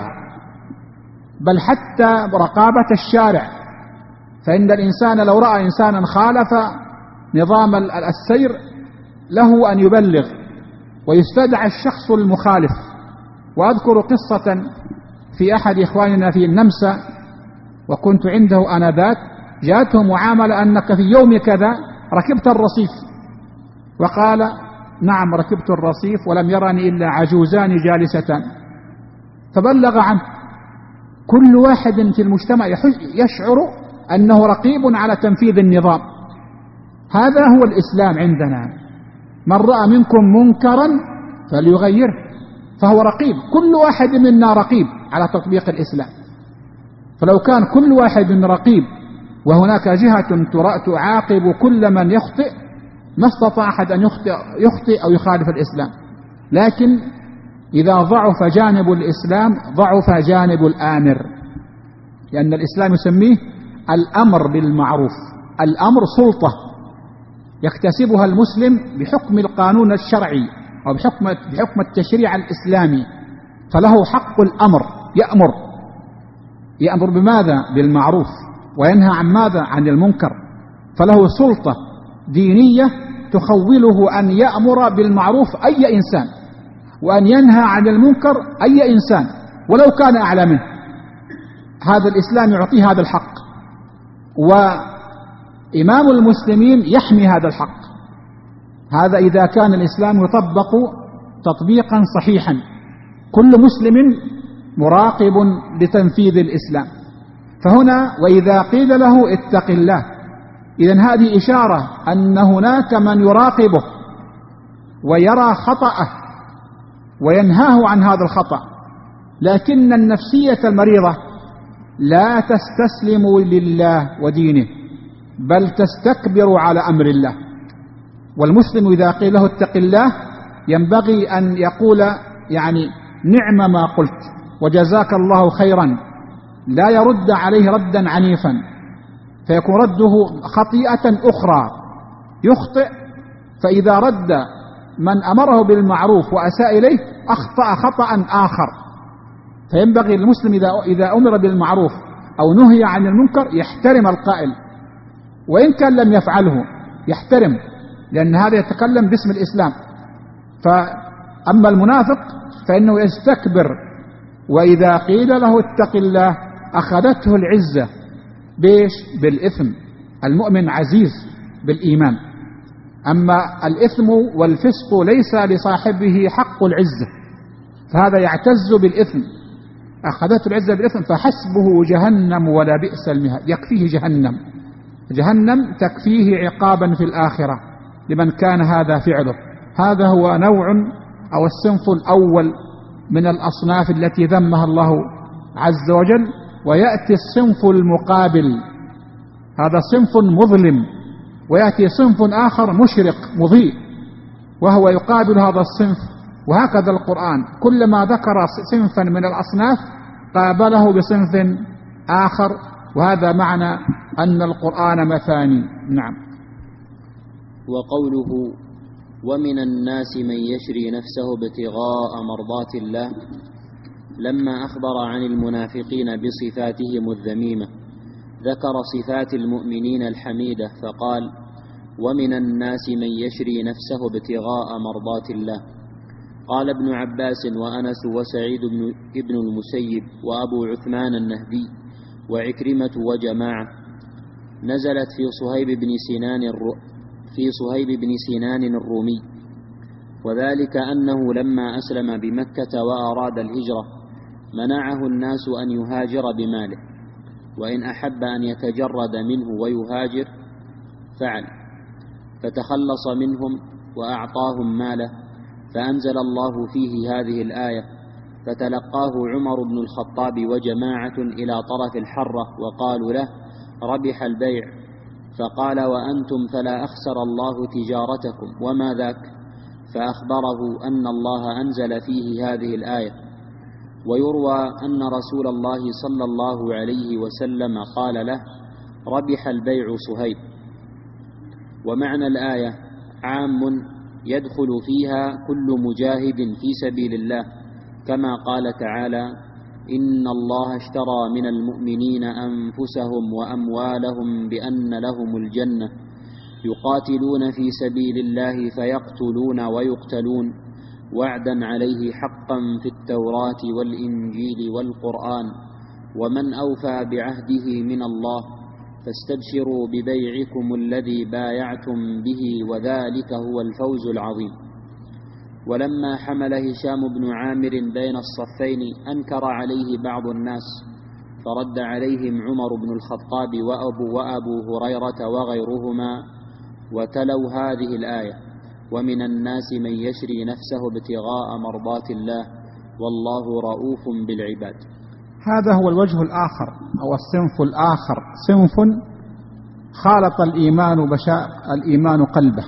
بل حتى رقابة الشارع، فإن الإنسان لو رأى إنسانا خالف نظام السير له أن يبلغ ويستدعى الشخص المخالف. وأذكر قصة في أحد إخواننا في النمسا، وكنت عنده آنذاك، جاءته معاملة أنك في يوم كذا ركبت الرصيف، وقال نعم ركبت الرصيف ولم يرني إلا عجوزان جالستان، فبلغ عنه. كل واحد في المجتمع يشعر أنه رقيب على تنفيذ النظام. هذا هو الإسلام عندنا. من رأى منكم منكرا فليغيره، فهو رقيب. كل واحد منا رقيب على تطبيق الإسلام. فلو كان كل واحد رقيب وهناك جهة تعاقب كل من يخطئ، ما استطاع أحد أن يخطئ أو يخالف الإسلام. لكن إذا ضعف جانب الإسلام ضعف جانب الآمر، لأن الإسلام يسميه الأمر بالمعروف. الأمر سلطة، يكتسبها المسلم بحكم القانون الشرعي أو بحكم التشريع الإسلامي، فله حق الأمر، يأمر بماذا؟ بالمعروف، وينهى عن ماذا؟ عن المنكر. فله سلطة دينية تخوله أن يأمر بالمعروف أي إنسان، وأن ينهى عن المنكر أي إنسان ولو كان أعلى منه. هذا الإسلام يعطيه هذا الحق، وإمام المسلمين يحمي هذا الحق. هذا إذا كان الإسلام يطبق تطبيقا صحيحا، كل مسلم مراقب لتنفيذ الإسلام. فهنا وإذا قيل له اتق الله، إذن هذه إشارة أن هناك من يراقبه ويرى خطأه وينهاه عن هذا الخطأ، لكن النفسية المريضة لا تستسلم لله ودينه، بل تستكبر على أمر الله. والمسلم إذا قيل له اتق الله ينبغي أن يقول يعني نعم ما قلت وجزاك الله خيرا، لا يرد عليه ردا عنيفا فيكون رده خطيئة أخرى، يخطئ، فإذا رد من أمره بالمعروف وأساء إليه أخطأ خطأ آخر. فينبغي المسلم إذا أمر بالمعروف أو نهي عن المنكر يحترم القائل، وإن كان لم يفعله يحترم، لأن هذا يتكلم باسم الإسلام. فأما المنافق فإنه يستكبر، وإذا قيل له اتق الله أخذته العزة بالإثم. المؤمن عزيز بالإيمان، أما الإثم والفسق ليس لصاحبه حق العزة، فهذا يعتز بالإثم، أخذته العزة بالإثم فحسبه جهنم ولا بئس المهاد. يكفيه جهنم تكفيه عقابا في الآخرة لمن كان هذا فعله. هذا هو نوع أو الصنف الأول من الأصناف التي ذمها الله عز وجل. ويأتي الصنف المقابل، هذا صنف مظلم، ويأتي صنف آخر مشرق مضيء وهو يقابل هذا الصنف. وهكذا القرآن كلما ذكر صنفا من الأصناف قابله بصنف آخر، وهذا معنى أن القرآن مثاني. نعم. وقوله ومن الناس من يشري نفسه ابتغاء مرضات الله، لما أخبر عن المنافقين بصفاتهم الذميمة ذكر صفات المؤمنين الحميدة فقال ومن الناس من يشري نفسه ابتغاء مرضات الله. قال ابن عباس وأنس وسعيد بن المسيب وأبو عثمان النهدي وعكرمة وجماعة، نزلت في صهيب بن سنان الرومي، وذلك أنه لما أسلم بمكة وأراد الهجرة منعه الناس أن يهاجر بماله، وإن أحب أن يتجرد منه ويهاجر فعل، فتخلص منهم وأعطاهم ماله، فأنزل الله فيه هذه الآية، فتلقاه عمر بن الخطاب وجماعة إلى طرف الحرة وقالوا له ربح البيع، فقال وأنتم فلا أخسر الله تجارتكم وما ذاك، فأخبره أن الله أنزل فيه هذه الآية. ويروى أن رسول الله صلى الله عليه وسلم قال له ربح البيع صهيب. ومعنى الآية عام يدخل فيها كل مجاهد في سبيل الله، كما قال تعالى إن الله اشترى من المؤمنين أنفسهم وأموالهم بأن لهم الجنة يقاتلون في سبيل الله فيقتلون ويقتلون وعدا عليه حقا في التوراة والإنجيل والقرآن، ومن أوفى بعهده من الله، فاستبشروا ببيعكم الذي بايعتم به وذلك هو الفوز العظيم. ولما حمل هشام بن عامر بين الصفين أنكر عليه بعض الناس، فرد عليهم عمر بن الخطاب وأبو هريرة وغيرهما، وتلوا هذه الآية ومن الناس من يشري نفسه ابتغاء مرضات الله والله رؤوف بالعباد. هذا هو الوجه الآخر أو الصنف الآخر، صنف خالط الإيمان قلبه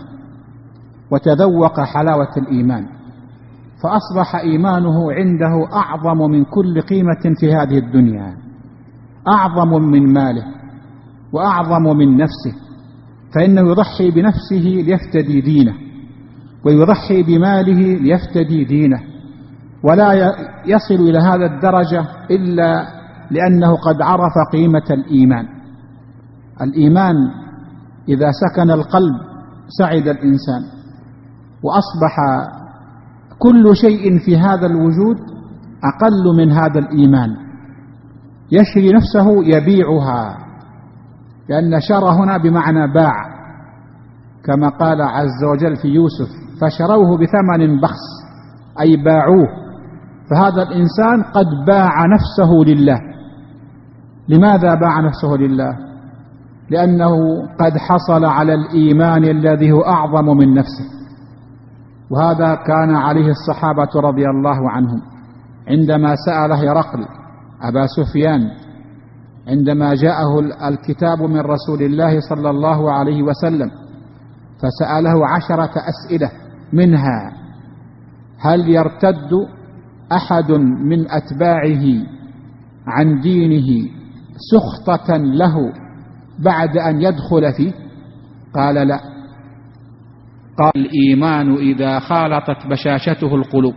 وتذوق حلاوة الإيمان، فأصبح إيمانه عنده أعظم من كل قيمة في هذه الدنيا، أعظم من ماله وأعظم من نفسه، فإنه يضحي بنفسه ليفتدي دينه، ويضحي بماله ليفتدي دينه، ولا يصل إلى هذا الدرجة إلا لأنه قد عرف قيمة الإيمان. الإيمان إذا سكن القلب سعد الإنسان، وأصبح كل شيء في هذا الوجود أقل من هذا الإيمان. يشري نفسه يبيعها، لأن شرى هنا بمعنى باع، كما قال عز وجل في يوسف: فشروه بثمن بخس، أي باعوه. فهذا الإنسان قد باع نفسه لله. لماذا باع نفسه لله؟ لأنه قد حصل على الإيمان الذي هو أعظم من نفسه. وهذا كان عليه الصحابة رضي الله عنهم عندما سأله هرقل أبا سفيان عندما جاءه الكتاب من رسول الله صلى الله عليه وسلم، فسأله 10 أسئلة، منها: هل يرتد أحد من أتباعه عن دينه سخطة له بعد أن يدخل فيه؟ قال: لا. قال: الإيمان إذا خالطت بشاشته القلوب.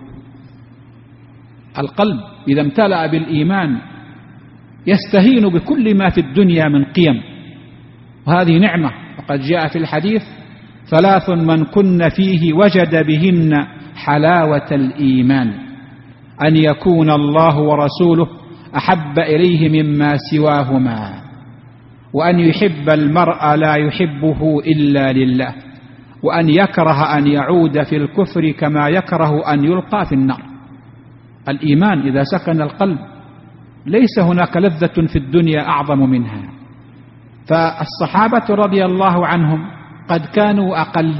القلب إذا امتلأ بالإيمان يستهين بكل ما في الدنيا من قيم، وهذه نعمة. وقد جاء في الحديث: 3 من كن فيه وجد بهن حلاوة الإيمان: أن يكون الله ورسوله أحب إليه مما سواهما، وأن يحب المرء لا يحبه إلا لله، وأن يكره أن يعود في الكفر كما يكره أن يلقى في النار. الإيمان إذا سكن القلب ليس هناك لذة في الدنيا أعظم منها. فالصحابة رضي الله عنهم قد كانوا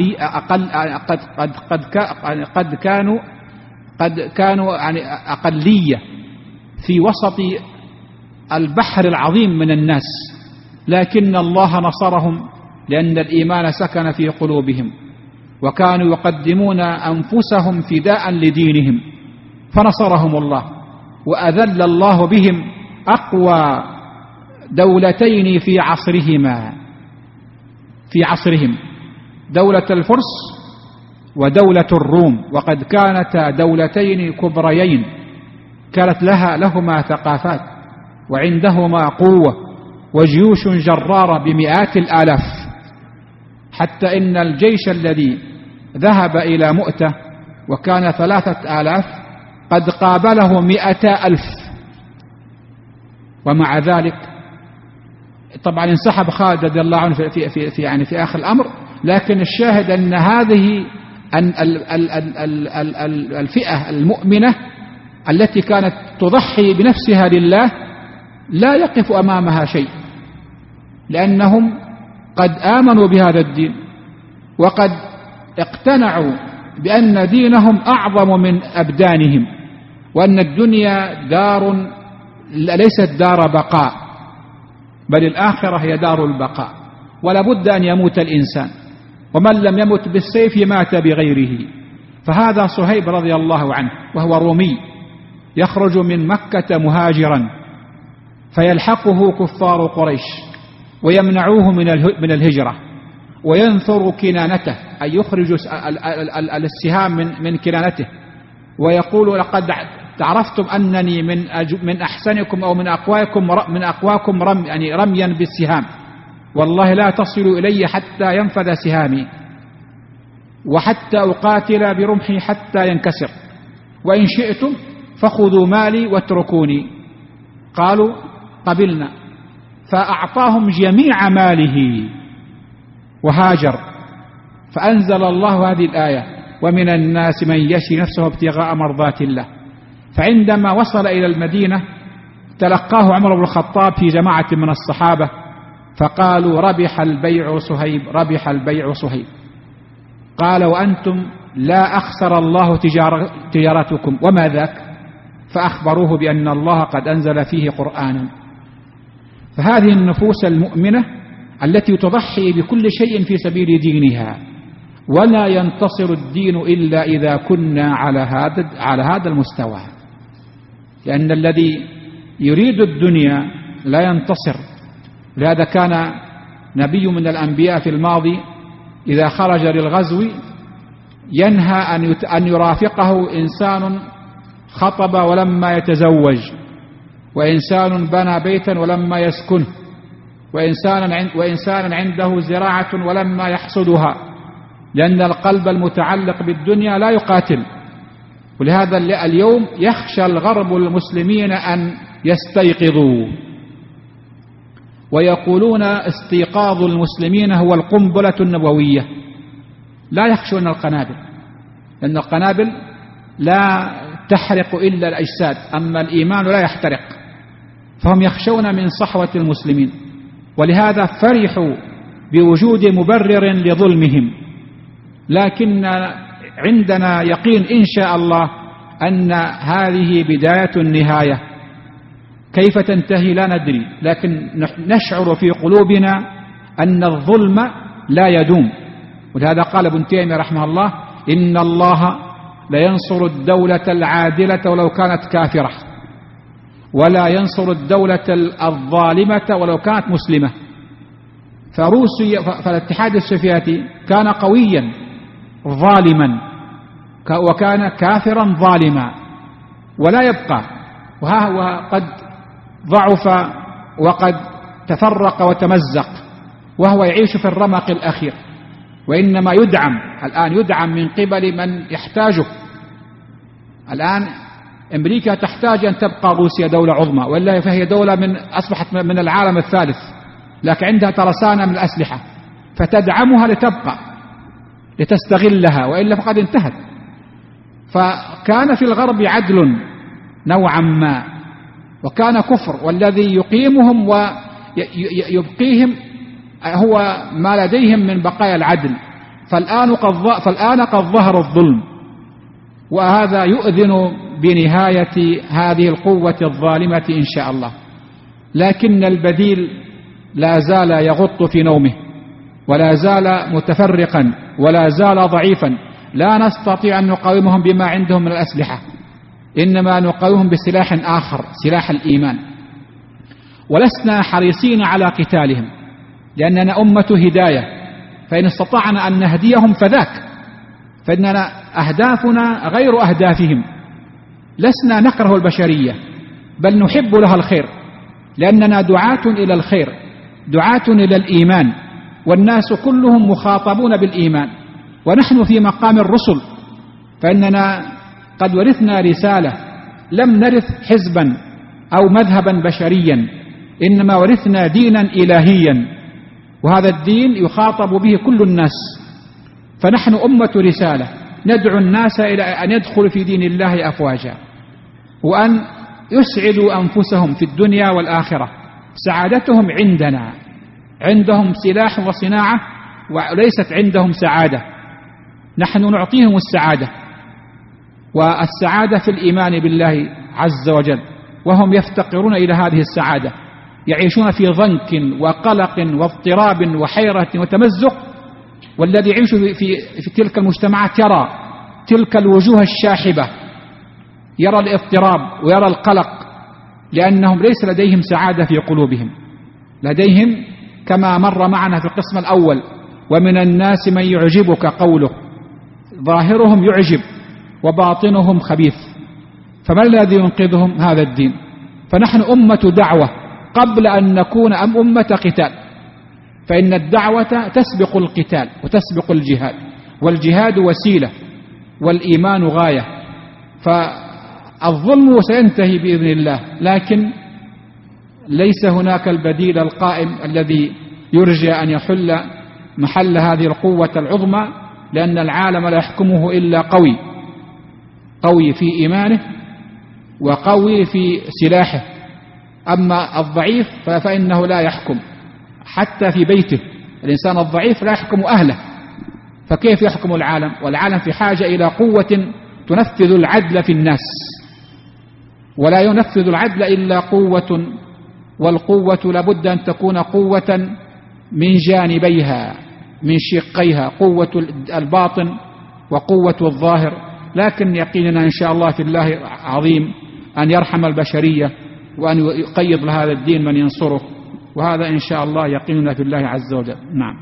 يعني أقلية في وسط البحر العظيم من الناس، لكن الله نصرهم لأن الإيمان سكن في قلوبهم، وكانوا يقدمون أنفسهم فداء لدينهم، فنصرهم الله، وأذل الله بهم أقوى دولتين في عصرهم، دولة الفرس ودولة الروم. وقد كانتا دولتين كبريين كانت لهما ثقافات وعندهما قوة وجيوش جرارة بمئات الآلاف، حتى إن الجيش الذي ذهب إلى مؤتة وكان 3000 قد قابله 200,000، ومع ذلك طبعا انسحب خالد رضي الله عنه في آخر الأمر. لكن الشاهد أن هذه الفئة المؤمنة التي كانت تضحي بنفسها لله لا يقف أمامها شيء، لأنهم قد آمنوا بهذا الدين، وقد اقتنعوا بأن دينهم أعظم من أبدانهم، وأن الدنيا دار ليست دار بقاء، بل الآخرة هي دار البقاء، ولا بد أن يموت الإنسان، ومن لم يمت بالسيف مات بغيره. فهذا صهيب رضي الله عنه وهو رومي يخرج من مكة مهاجرا، فيلحقه كفار قريش ويمنعوه من الهجرة، وينثر كنانته، أي يخرج السهام من كنانته، ويقول: لقد عرفتم أنني من أحسنكم أو من أقواكم رميا بالسهام، والله لا تصلوا إلي حتى ينفذ سهامي، وحتى أقاتل برمحي حتى ينكسر، وإن شئتم فخذوا مالي واتركوني. قالوا: قبلنا. فأعطاهم جميع ماله وهاجر. فأنزل الله هذه الآية: ومن الناس من يشري نفسه ابتغاء مرضات الله. فعندما وصل إلى المدينة تلقاه عمر بن الخطاب في جماعة من الصحابة، فقالوا: ربح البيع صهيب، ربح البيع صهيب. قال: وأنتم لا أخسر الله تجارتكم، وما ذاك؟ فأخبروه بأن الله قد أنزل فيه قرآنا. فهذه النفوس المؤمنة التي تضحي بكل شيء في سبيل دينها، ولا ينتصر الدين إلا إذا كنا على هذا المستوى، لأن الذي يريد الدنيا لا ينتصر. لهذا كان نبي من الأنبياء في الماضي إذا خرج للغزو ينهى أن يرافقه إنسان خطب ولما يتزوج، وإنسان بنى بيتا ولما يسكنه، وإنسان عنده زراعة ولما يحصدها، لأن القلب المتعلق بالدنيا لا يقاتل. ولهذا اليوم يخشى الغرب المسلمين أن يستيقظوا، ويقولون استيقاظ المسلمين هو القنبلة النووية. لا يخشون القنابل، لأن القنابل لا تحرق إلا الأجساد، أما الإيمان لا يحترق، فهم يخشون من صحوة المسلمين. ولهذا فرحوا بوجود مبرر لظلمهم، لكن عندنا يقين إن شاء الله أن هذه بداية النهاية. كيف تنتهي لا ندري، لكن نشعر في قلوبنا أن الظلم لا يدوم. ولهذا قال ابن تيمية رحمه الله: إن الله لينصر الدولة العادلة ولو كانت كافرة، ولا ينصر الدولة الظالمة ولو كانت مسلمة. فالاتحاد السوفيتي كان قويا ظالما، وكان كافرا ظالما، ولا يبقى، وها هو قد ضعف وقد تفرق وتمزق، وهو يعيش في الرمق الأخير، وإنما الآن يدعم من قبل من يحتاجه. الآن أمريكا تحتاج أن تبقى روسيا دولة عظمى، وإلا فهي دولة أصبحت من العالم الثالث، لكن عندها ترسانة من الأسلحة، فتدعمها لتبقى لتستغلها، وإلا فقد انتهت. فكان في الغرب عدل نوعا ما، وكان كفر، والذي يقيمهم ويبقيهم هو ما لديهم من بقايا العدل. فالآن قد ظهر الظلم، وهذا يؤذن بنهاية هذه القوة الظالمة إن شاء الله. لكن البديل لا زال يغط في نومه، ولا زال متفرقا، ولا زال ضعيفا. لا نستطيع أن نقاومهم بما عندهم من الأسلحة، إنما نقاومهم بسلاح آخر، سلاح الإيمان. ولسنا حريصين على قتالهم، لأننا أمة هداية، فإن استطعنا أن نهديهم فذاك، فإننا أهدافنا غير أهدافهم. لسنا نكره البشرية، بل نحب لها الخير، لأننا دعاة إلى الخير، دعاة إلى الإيمان، والناس كلهم مخاطبون بالإيمان، ونحن في مقام الرسل، فإننا قد ورثنا رسالة، لم نرث حزبا أو مذهبا بشريا، إنما ورثنا دينا إلهيا، وهذا الدين يخاطب به كل الناس. فنحن أمة رسالة، ندعو الناس إلى أن يدخلوا في دين الله أفواجا، وأن يسعدوا أنفسهم في الدنيا والآخرة. سعادتهم عندنا، عندهم سلاح وصناعة، وليست عندهم سعادة. نحن نعطيهم السعادة، والسعادة في الإيمان بالله عز وجل، وهم يفتقرون إلى هذه السعادة، يعيشون في ضنك وقلق واضطراب وحيرة وتمزق. والذي يعيش في تلك المجتمعات يرى تلك الوجوه الشاحبة، يرى الاضطراب ويرى القلق، لأنهم ليس لديهم سعادة في قلوبهم. لديهم كما مر معنا في القسم الأول: ومن الناس من يعجبك قوله، ظاهرهم يعجب وباطنهم خبيث. فما الذي ينقذهم؟ هذا الدين. فنحن أمة دعوة قبل أن نكون أمة قتال، فإن الدعوة تسبق القتال وتسبق الجهاد، والجهاد وسيلة والإيمان غاية. فالظلم سينتهي بإذن الله، لكن ليس هناك البديل القائم الذي يرجى أن يحل محل هذه القوة العظمى، لأن العالم لا يحكمه إلا قوي في إيمانه وقوي في سلاحه. أما الضعيف فإنه لا يحكم حتى في بيته. الإنسان الضعيف لا يحكم أهله، فكيف يحكم العالم؟ والعالم في حاجة إلى قوة تنفذ العدل في الناس، ولا ينفذ العدل إلا قوة، والقوة لابد أن تكون قوة من جانبيها، من شقيها، قوة الباطن وقوة الظاهر. لكن يقيننا إن شاء الله في الله عظيم أن يرحم البشرية، وأن يقيض لهذا الدين من ينصره، وهذا إن شاء الله يقيننا في الله عز وجل. نعم.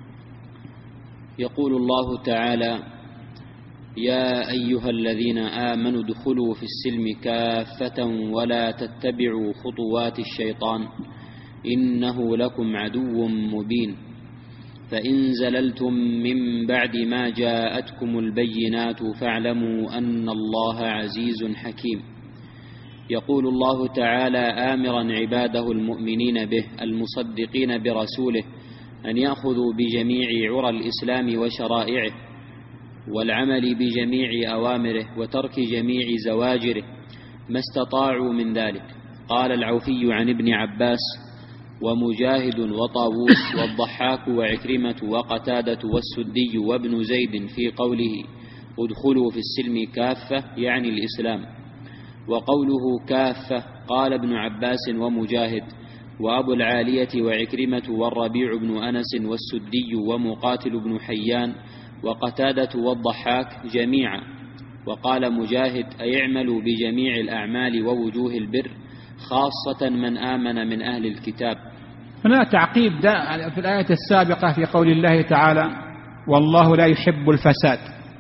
يقول الله تعالى: يا أيها الذين آمنوا ادخلوا في السلم كافة ولا تتبعوا خطوات الشيطان إنه لكم عدو مبين فإن زللتم من بعد ما جاءتكم البينات فاعلموا أن الله عزيز حكيم. يقول الله تعالى آمرا عباده المؤمنين به المصدقين برسوله أن يأخذوا بجميع عرى الإسلام وشرائعه والعمل بجميع أوامره وترك جميع زواجره ما استطاعوا من ذلك. قال العوفي عن ابن عباس ومجاهد وطاووس والضحاك وعكرمة وقتادة والسدي وابن زيد في قوله ادخلوا في السلم كافة يعني الإسلام، وقوله كافة قال ابن عباس ومجاهد وأبو العالية وعكرمة والربيع بن أنس والسدي ومقاتل بن حيان وقتادة والضحاك جميعا. وقال مجاهد أي اعملوا بجميع الأعمال ووجوه البر خاصة من آمن من أهل الكتاب. هنا تعقيب في الآية السابقة في قول الله تعالى والله لا يحب الفساد،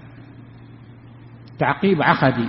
تعقيب عقدي،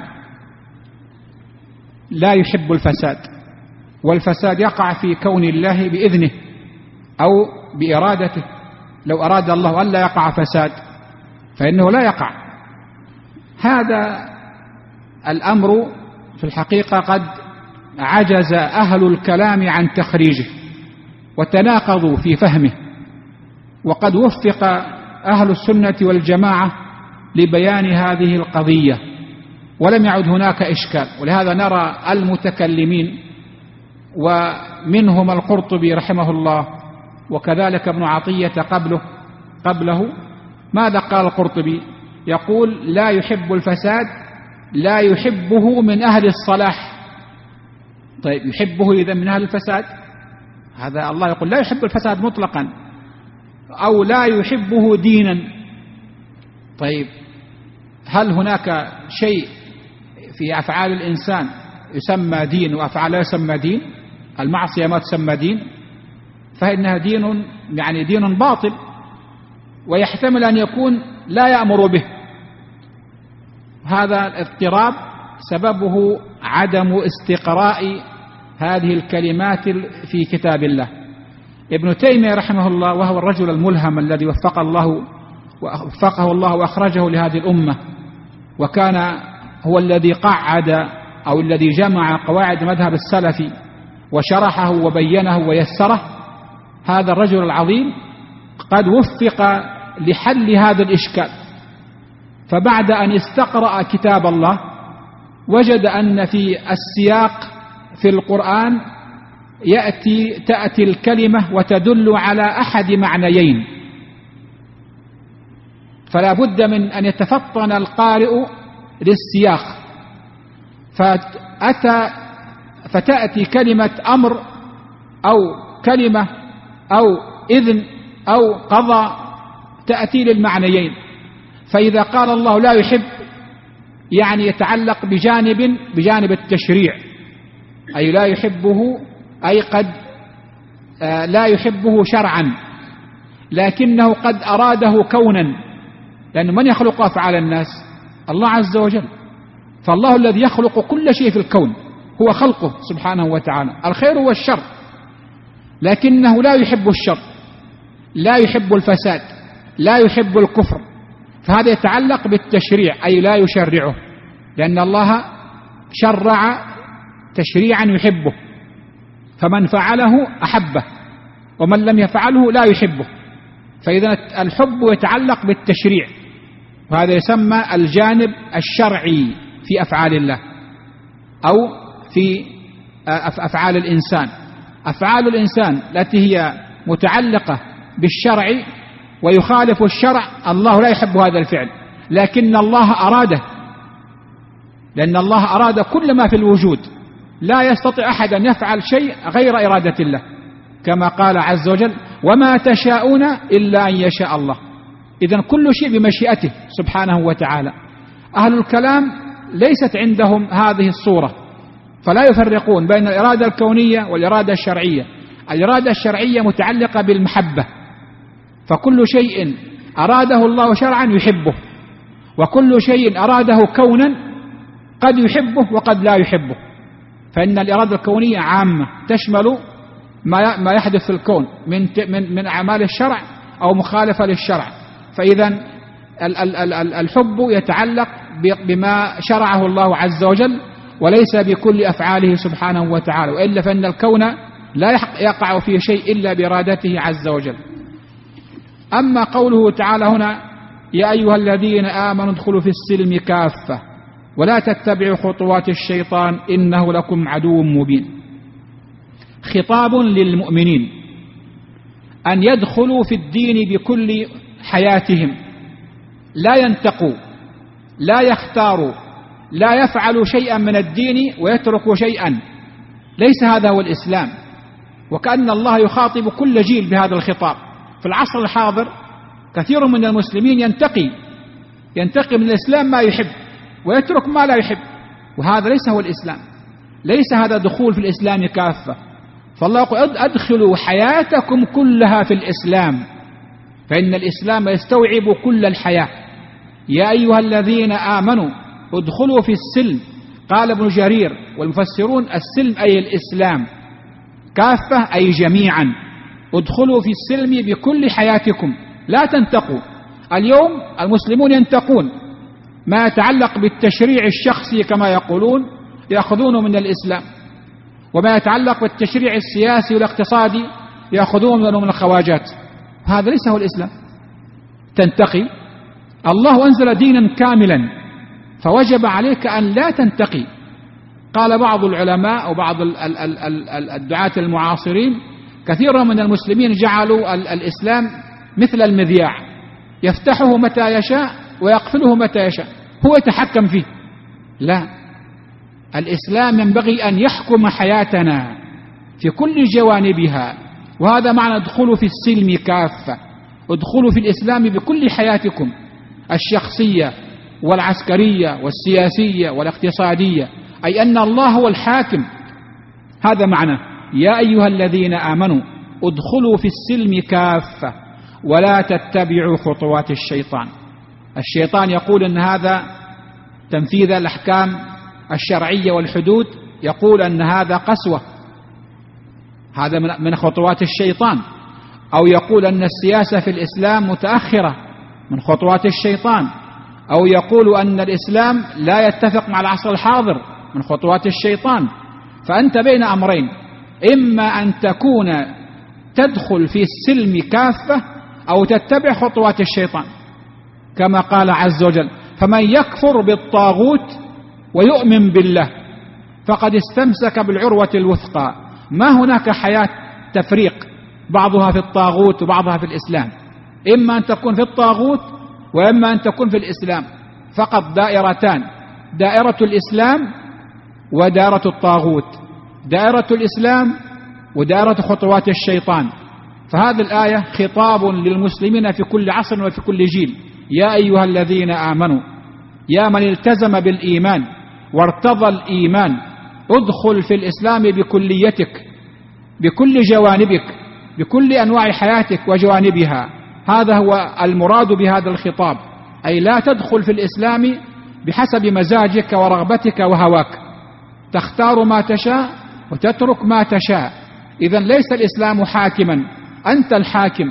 لا يحب الفساد، والفساد يقع في كون الله بإذنه أو بإرادته. لو أراد الله ألا يقع فساد فإنه لا يقع. هذا الأمر في الحقيقة قد عجز أهل الكلام عن تخريجه وتناقضوا في فهمه، وقد وفق أهل السنة والجماعة لبيان هذه القضية ولم يعد هناك إشكال. ولهذا نرى المتكلمين ومنهم القرطبي رحمه الله وكذلك ابن عطية قبله ماذا قال القرطبي؟ يقول لا يحب الفساد، لا يحبه من أهل الصلاح. طيب يحبه إذا من أهل الفساد؟ هذا الله يقول لا يحب الفساد مطلقا، أو لا يحبه دينا. طيب هل هناك شيء في أفعال الإنسان يسمى دين وأفعال لا يسمى دين؟ المعصية ما تسمى دين، فإنها دين يعني دين باطل، ويحتمل أن يكون لا يأمر به. هذا الاضطراب سببه عدم استقراء هذه الكلمات في كتاب الله. ابن تيمية رحمه الله وهو الرجل الملهم الذي وفقه الله وأخرجه لهذه الأمة، وكان هو الذي قعد أو الذي جمع قواعد مذهب السلف وشرحه وبينه ويسره. هذا الرجل العظيم قد وفق لحل هذا الإشكال، فبعد أن استقرأ كتاب الله وجد أن في السياق في القرآن تأتي الكلمة وتدل على أحد معنيين، فلا بد من أن يتفطن القارئ للسياق، فتأتي كلمة أمر أو كلمة أو إذن أو قضاء تأتي للمعنيين. فإذا قال الله لا يحب يعني يتعلق بجانب التشريع، أي لا يحبه، أي قد لا يحبه شرعا لكنه قد أراده كونا، لأن من يخلق أفعال الناس؟ الله عز وجل. فالله الذي يخلق كل شيء في الكون هو خلقه سبحانه وتعالى، الخير والشر، لكنه لا يحب الشر، لا يحب الفساد، لا يحب الكفر. فهذا يتعلق بالتشريع، أي لا يشرعه، لأن الله شرع تشريعا يحبه، فمن فعله أحبه ومن لم يفعله لا يحبه. فإذا الحب يتعلق بالتشريع، وهذا يسمى الجانب الشرعي في أفعال الله أو في أفعال الإنسان. أفعال الإنسان التي هي متعلقة بالشرع ويخالف الشرع الله لا يحب هذا الفعل، لكن الله أراده، لأن الله أراد كل ما في الوجود، لا يستطيع أحد أن يفعل شيء غير إرادة الله، كما قال عز وجل وما تشاءون إلا أن يشاء الله. إذن كل شيء بمشيئته سبحانه وتعالى. أهل الكلام ليست عندهم هذه الصورة، فلا يفرقون بين الإرادة الكونية والإرادة الشرعية. الإرادة الشرعية متعلقة بالمحبة، فكل شيء أراده الله شرعا يحبه، وكل شيء أراده كونا قد يحبه وقد لا يحبه، فإن الإرادة الكونية عامة تشمل ما يحدث في الكون من أعمال الشرع أو مخالفة للشرع. فإذا الحب يتعلق بما شرعه الله عز وجل وليس بكل أفعاله سبحانه وتعالى، وإلا فإن الكون لا يقع فيه شيء إلا بإرادته عز وجل. أما قوله تعالى هنا يا أيها الذين آمنوا ادخلوا في السلم كافة ولا تتبعوا خطوات الشيطان إنه لكم عدو مبين، خطاب للمؤمنين أن يدخلوا في الدين بكل حياتهم، لا ينتقوا، لا يختاروا، لا يفعلوا شيئا من الدين ويتركوا شيئا، ليس هذا هو الإسلام. وكأن الله يخاطب كل جيل بهذا الخطاب. في العصر الحاضر كثير من المسلمين ينتقي من الإسلام ما يحب ويترك ما لا يحب، وهذا ليس هو الإسلام، ليس هذا دخول في الإسلام كافة. فالله يقول أدخلوا حياتكم كلها في الإسلام، فإن الإسلام يستوعب كل الحياة. يا أيها الذين آمنوا ادخلوا في السلم، قال ابن جرير والمفسرون السلم أي الإسلام، كافة أي جميعا، ادخلوا في السلم بكل حياتكم لا تنتقوا. اليوم المسلمون ينتقون ما يتعلق بالتشريع الشخصي كما يقولون يأخذون من الإسلام، وما يتعلق بالتشريع السياسي والاقتصادي يأخذون من الخواجات. هذا ليس هو الإسلام. تنتقي، الله أنزل دينا كاملا فوجب عليك أن لا تنتقي. قال بعض العلماء وبعض الدعاة المعاصرين كثيرا من المسلمين جعلوا الإسلام مثل المذياع، يفتحه متى يشاء ويقفله متى يشاء، هو يتحكم فيه. لا، الإسلام ينبغي أن يحكم حياتنا في كل جوانبها، وهذا معنى ادخلوا في السلم كافة. ادخلوا في الإسلام بكل حياتكم الشخصية والعسكرية والسياسية والاقتصادية، أي أن الله هو الحاكم. هذا معنى يا أيها الذين آمنوا ادخلوا في السلم كافة ولا تتبعوا خطوات الشيطان. الشيطان يقول أن هذا تنفيذ الأحكام الشرعية والحدود، يقول أن هذا قسوة، هذا من خطوات الشيطان، أو يقول أن السياسة في الإسلام متأخرة من خطوات الشيطان، أو يقول أن الإسلام لا يتفق مع العصر الحاضر من خطوات الشيطان. فأنت بين أمرين، إما أن تكون تدخل في السلم كافة أو تتبع خطوات الشيطان، كما قال عز وجل فمن يكفر بالطاغوت ويؤمن بالله فقد استمسك بالعروة الوثقى. ما هناك حياة تفريق بعضها في الطاغوت وبعضها في الإسلام، إما أن تكون في الطاغوت وإما أن تكون في الإسلام، فقط دائرتان، دائرة الإسلام ودائرة الطاغوت، دائرة الإسلام ودائرة خطوات الشيطان. فهذه الآية خطاب للمسلمين في كل عصر وفي كل جيل. يا أيها الذين آمنوا، يا من التزم بالإيمان وارتضى الإيمان، ادخل في الإسلام بكليتك، بكل جوانبك، بكل أنواع حياتك وجوانبها. هذا هو المراد بهذا الخطاب، أي لا تدخل في الإسلام بحسب مزاجك ورغبتك وهواك، تختار ما تشاء وتترك ما تشاء. إذن ليس الإسلام حاكما، أنت الحاكم،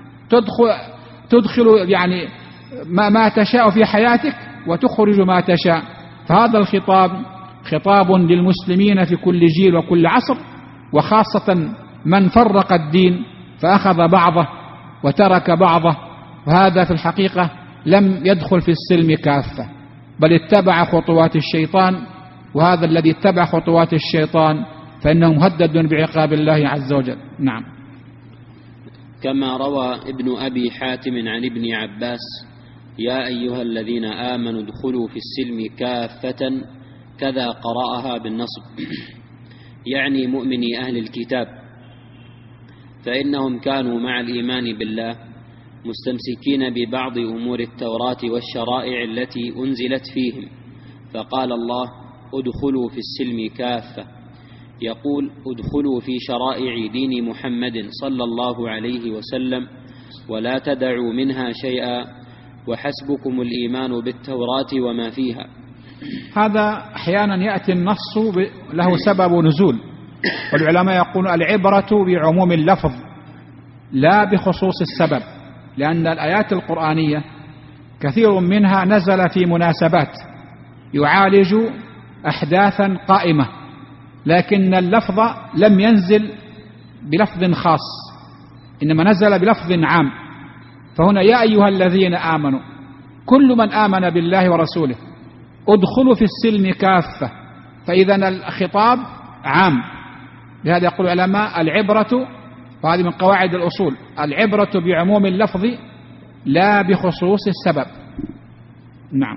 تدخل يعني ما تشاء في حياتك وتخرج ما تشاء. فهذا الخطاب خطاب للمسلمين في كل جيل وكل عصر، وخاصة من فرق الدين فأخذ بعضه وترك بعضه، وهذا في الحقيقة لم يدخل في السلم كافة بل اتبع خطوات الشيطان. وهذا الذي اتبع خطوات الشيطان فإنه مهدد بعقاب الله عز وجل. نعم. كما روى ابن أبي حاتم عن ابن عباس يا أيها الذين آمنوا ادخلوا في السلم كافة، كذا قرأها بالنصب، يعني مؤمني أهل الكتاب، فإنهم كانوا مع الإيمان بالله مستمسكين ببعض أمور التوراة والشرائع التي أنزلت فيهم، فقال الله ادخلوا في السلم كافة، يقول: ادخلوا في شرائع دين محمد صلى الله عليه وسلم ولا تدعوا منها شيئا وحسبكم الإيمان بالتوراة وما فيها. هذا أحيانا يأتي النص له سبب نزول، والعلماء يقولون العبرة بعموم اللفظ لا بخصوص السبب، لأن الآيات القرآنية كثير منها نزل في مناسبات يعالج أحداثا قائمة، لكن اللفظ لم ينزل بلفظ خاص، إنما نزل بلفظ عام. فهنا يا أيها الذين آمنوا، كل من آمن بالله ورسوله ادخلوا في السلم كافة، فإذا الخطاب عام. لهذا يقول العلماء العبرة، وهذه من قواعد الأصول، العبرة بعموم اللفظ لا بخصوص السبب. نعم.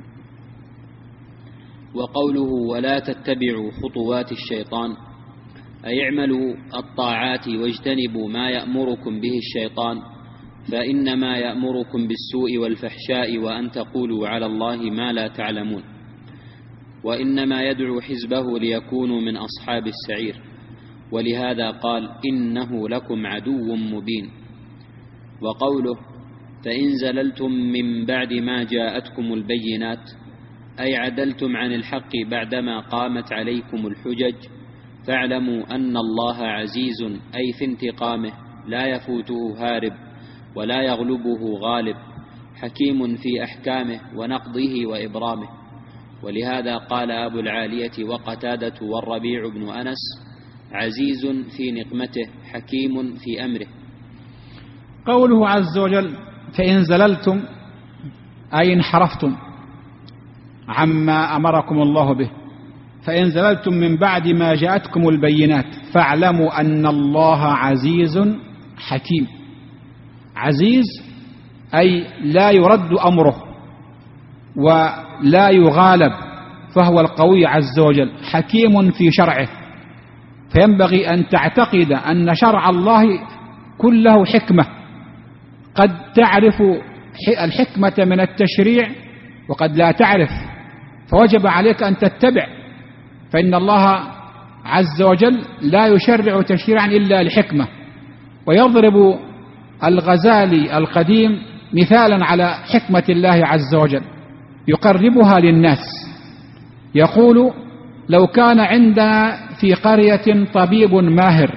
وقوله: ولا تتبعوا خطوات الشيطان، أي اعملوا الطاعات واجتنبوا ما يأمركم به الشيطان، فإنما يأمركم بالسوء والفحشاء وأن تقولوا على الله ما لا تعلمون، وإنما يدعو حزبه ليكونوا من أصحاب السعير، ولهذا قال: إنه لكم عدو مبين. وقوله: فإن زللتم من بعد ما جاءتكم البينات، أي عدلتم عن الحق بعدما قامت عليكم الحجج، فاعلموا أن الله عزيز، أي في انتقامه لا يفوته هارب ولا يغلبه غالب، حكيم في أحكامه ونقضه وإبرامه. ولهذا قال أبو العالية وقتادة والربيع بن أنس: عزيز في نقمته، حكيم في أمره. قوله عز وجل: فإن زللتم أي انحرفتم عما أمركم الله به، فإن زللتم من بعد ما جاءتكم البينات فاعلموا أن الله عزيز حكيم. عزيز أي لا يرد أمره ولا يغالب، فهو القوي عز وجل. حكيم في شرعه، فينبغي أن تعتقد أن شرع الله كله حكمة، قد تعرف الحكمة من التشريع وقد لا تعرف، فوجب عليك أن تتبع، فإن الله عز وجل لا يشرع تشريعا إلا لحكمة. ويضرب الغزالي القديم مثالا على حكمة الله عز وجل يقربها للناس، يقول: لو كان عندنا في قرية طبيب ماهر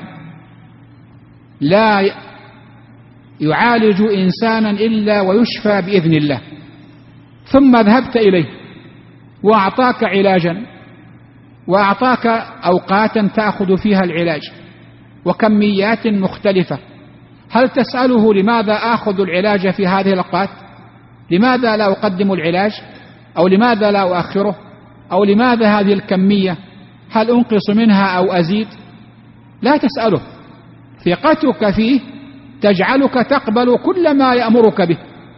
لا يعالج إنسانا إلا ويشفى بإذن الله، ثم ذهبت إليه وأعطاك علاجا وأعطاك أوقاتا تأخذ فيها العلاج وكميات مختلفة، هل تسأله لماذا آخذ العلاج في هذه الأوقات؟ لماذا لا أقدم العلاج؟ أو لماذا لا أؤخره؟ أو لماذا هذه الكمية؟ هل أنقص منها أو أزيد؟ لا تسأله. ثقتك فيه تجعلك تقبل كل ما يأمرك به،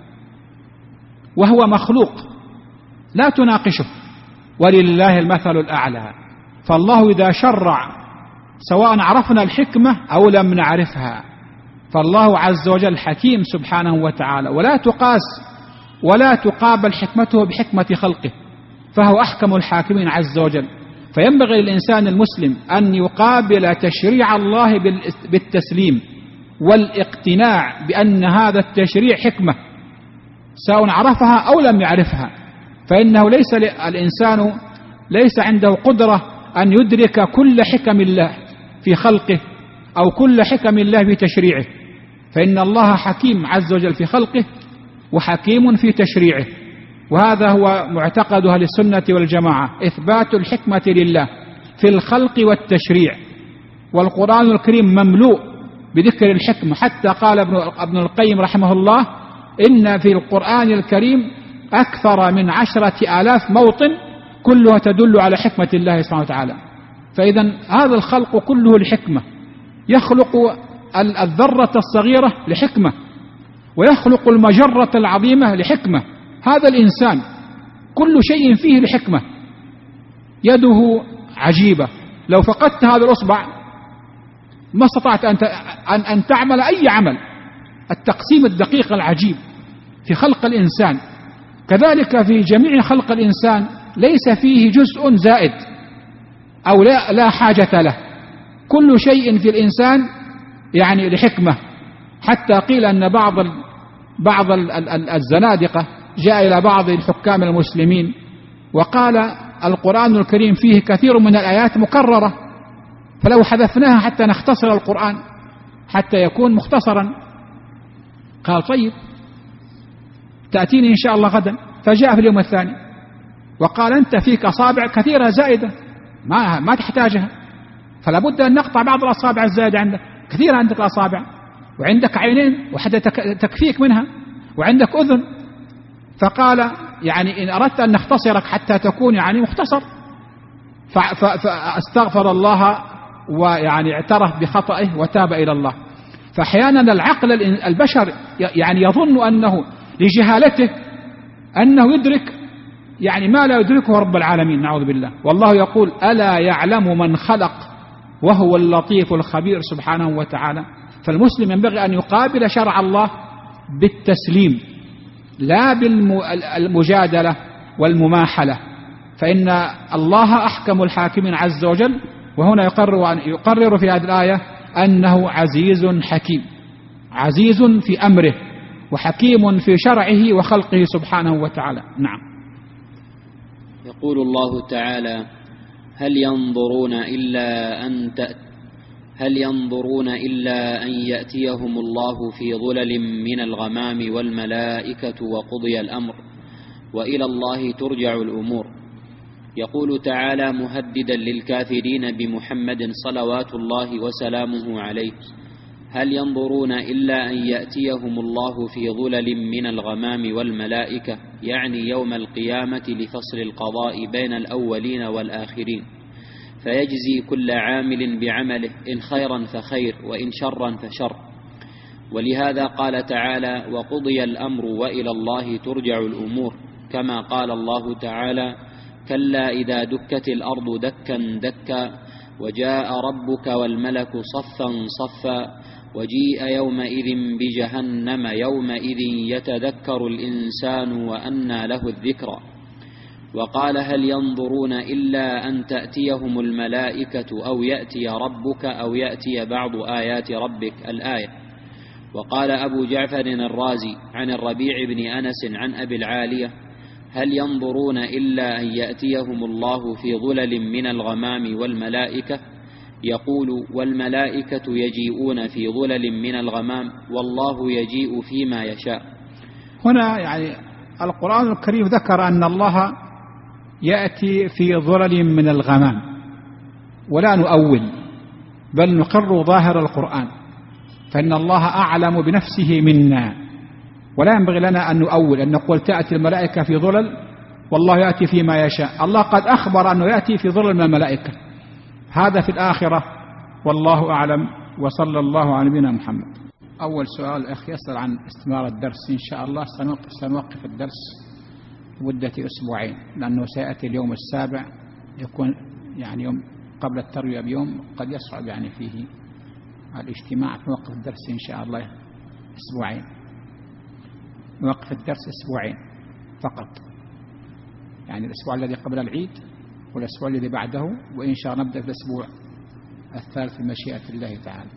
وهو مخلوق لا تناقشه، ولله المثل الأعلى. فالله إذا شرع سواء عرفنا الحكمة أو لم نعرفها، فالله عز وجل حكيم سبحانه وتعالى، ولا تقاس ولا تقابل حكمته بحكمة خلقه، فهو أحكم الحاكمين عز وجل. فينبغي للإنسان المسلم أن يقابل تشريع الله بالتسليم والاقتناع بأن هذا التشريع حكمة، سواء عرفها أو لم يعرفها، فإنه الإنسان ليس عنده قدرة أن يدرك كل حكم الله في خلقه أو كل حكم الله في تشريعه، فإن الله حكيم عز وجل في خلقه وحكيم في تشريعه. وهذا هو معتقد أهل السنة والجماعة، إثبات الحكمة لله في الخلق والتشريع. والقرآن الكريم مملوء بذكر الحكمة، حتى قال ابن القيم رحمه الله: إن في القرآن الكريم أكثر من 10,000 موطن كلها تدل على حكمة الله سبحانه وتعالى. فإذا هذا الخلق كله لحكمة، يخلق الذرة الصغيرة لحكمة، ويخلق المجرة العظيمة لحكمة. هذا الإنسان كل شيء فيه لحكمة. يده عجيبة، لو فقدت هذا الأصبع ما استطعت أن تعمل أي عمل. التقسيم الدقيق العجيب في خلق الإنسان، كذلك في جميع خلق الإنسان ليس فيه جزء زائد، أو لا حاجة له. كل شيء في الإنسان يعني لحكمة، حتى قيل أن بعض الزنادقة جاء إلى بعض الحكام المسلمين وقال القرآن الكريم فيه كثير من الآيات مكررة، فلو حذفناها حتى نختصر القرآن حتى يكون مختصرا. قال طيب تأتيني إن شاء الله غدا. فجاء في اليوم الثاني وقال أنت فيك أصابع كثيرة زائدة ما تحتاجها، فلا بد أن نقطع بعض الأصابع الزائدة عندك، كثيرة عندك الأصابع، وعندك عينين وحتى تكفيك منها، وعندك أذن. فقال يعني إن أردت أن نختصرك حتى تكون يعني مختصر. فاستغفر الله ويعني اعترف بخطئه وتاب إلى الله. فأحيانا العقل البشر يعني يظن أنه لجهالته أنه يدرك يعني ما لا يدركه رب العالمين، نعوذ بالله. والله يقول ألا يعلم من خلق وهو اللطيف الخبير سبحانه وتعالى. فالمسلم ينبغي أن يقابل شرع الله بالتسليم لا بالمجادلة والمماحلة، فإن الله أحكم الحاكمين عز وجل. وهنا يقرر في هذه الآية أنه عزيز حكيم، عزيز في أمره وحكيم في شرعه وخلقه سبحانه وتعالى. نعم. يقول الله تعالى هل ينظرون إلا أن يأتيهم الله في ظلل من الغمام والملائكة وقضي الأمر وإلى الله ترجع الأمور. يقول تعالى مهددا للكافرين بمحمد صلوات الله وسلامه عليه هل ينظرون إلا أن يأتيهم الله في ظلل من الغمام والملائكة، يعني يوم القيامة لفصل القضاء بين الأولين والآخرين، فيجزي كل عامل بعمله إن خيرا فخير وإن شرا فشر. ولهذا قال تعالى وقضي الأمر وإلى الله ترجع الأمور، كما قال الله تعالى كلا إذا دكت الأرض دكا دكا وجاء ربك والملك صفا صفا وجيء يومئذ بجهنم يومئذ يتذكر الإنسان وأنى له الذكرى. وقال هل ينظرون إلا أن تأتيهم الملائكة أو يأتي ربك أو يأتي بعض آيات ربك الآية. وقال أبو جعفر الرازي عن الربيع بن أنس عن أبي العالية هل ينظرون إلا أن يأتيهم الله في ظلل من الغمام والملائكة، يقول والملائكة يجيئون في ظلل من الغمام والله يجيء فيما يشاء. هنا يعني القرآن الكريم ذكر أن الله يأتي في ظلل من الغمام، ولا نؤول بل نقر ظاهر القرآن، فإن الله أعلم بنفسه منا، ولا ينبغي لنا أن نؤول أن نقول تأتي الملائكة في ظلل والله يأتي فيما يشاء. الله قد أخبر أنه يأتي في ظلل من الملائكة، هذا في الآخرة والله أعلم. وصلى الله على نبينا محمد. أول سؤال الأخ يسأل عن استمرار الدرس. إن شاء الله سنوقف الدرس لمدة أسبوعين، لأنه سيأتي اليوم السابع، يكون يعني يوم قبل التروية بيوم، قد يصعب يعني فيه الاجتماع، نوقف الدرس إن شاء الله أسبوعين، نوقف الدرس أسبوعين فقط، يعني الأسبوع الذي قبل العيد والأسبوع الذي بعده، وإن شاء الله نبدأ في الأسبوع الثالث بمشيئة الله تعالى.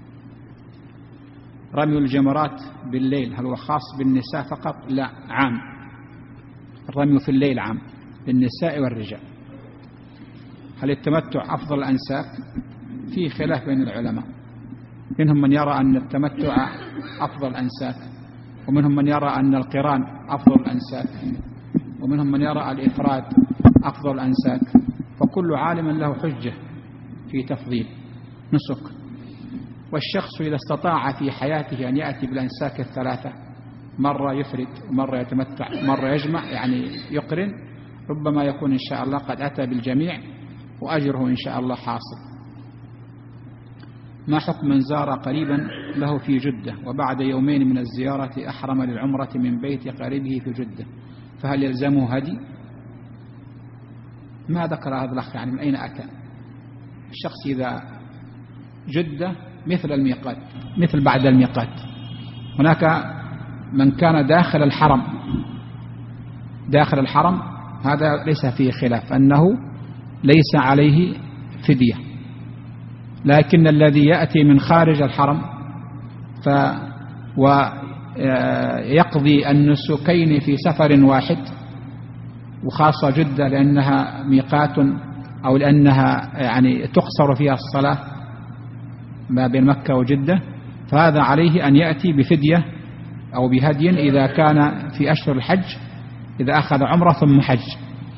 رمي الجمرات بالليل هل هو خاص بالنساء فقط؟ لا، عام، الرمي في الليل عام للنساء والرجال. هل التمتع أفضل الأنساك؟ في خلاف بين العلماء، منهم من يرى أن التمتع أفضل الأنساك، ومنهم من يرى أن القران أفضل الأنساك، ومنهم من يرى الإفراد أفضل الأنساك، فكل عالم له حجة في تفضيل نسك. والشخص إذا استطاع في حياته أن يأتي بالأنساك الثلاثة، مرة يفرد ومرة يتمتع مرة يجمع يعني يقرن، ربما يكون إن شاء الله قد أتى بالجميع وأجره إن شاء الله حاصل. ما حكم من زار قريبا له في جدة وبعد يومين من الزيارة أحرم للعمرة من بيت قريبه في جدة، فهل يلزمه هدي؟ ما ذكر هذا الأخ يعني من أين أتى. الشخص إذا جدة مثل الميقات، مثل بعد الميقات. هناك من كان داخل الحرم، داخل الحرم هذا ليس فيه خلاف أنه ليس عليه فدية. لكن الذي يأتي من خارج الحرم ويقضي النسكين في سفر واحد، وخاصة جدة لأنها ميقات أو لأنها يعني تقصر فيها الصلاة ما بين مكة وجدة، فهذا عليه أن يأتي بفدية أو بهدي إذا كان في أشهر الحج، إذا أخذ عمرة ثم حج.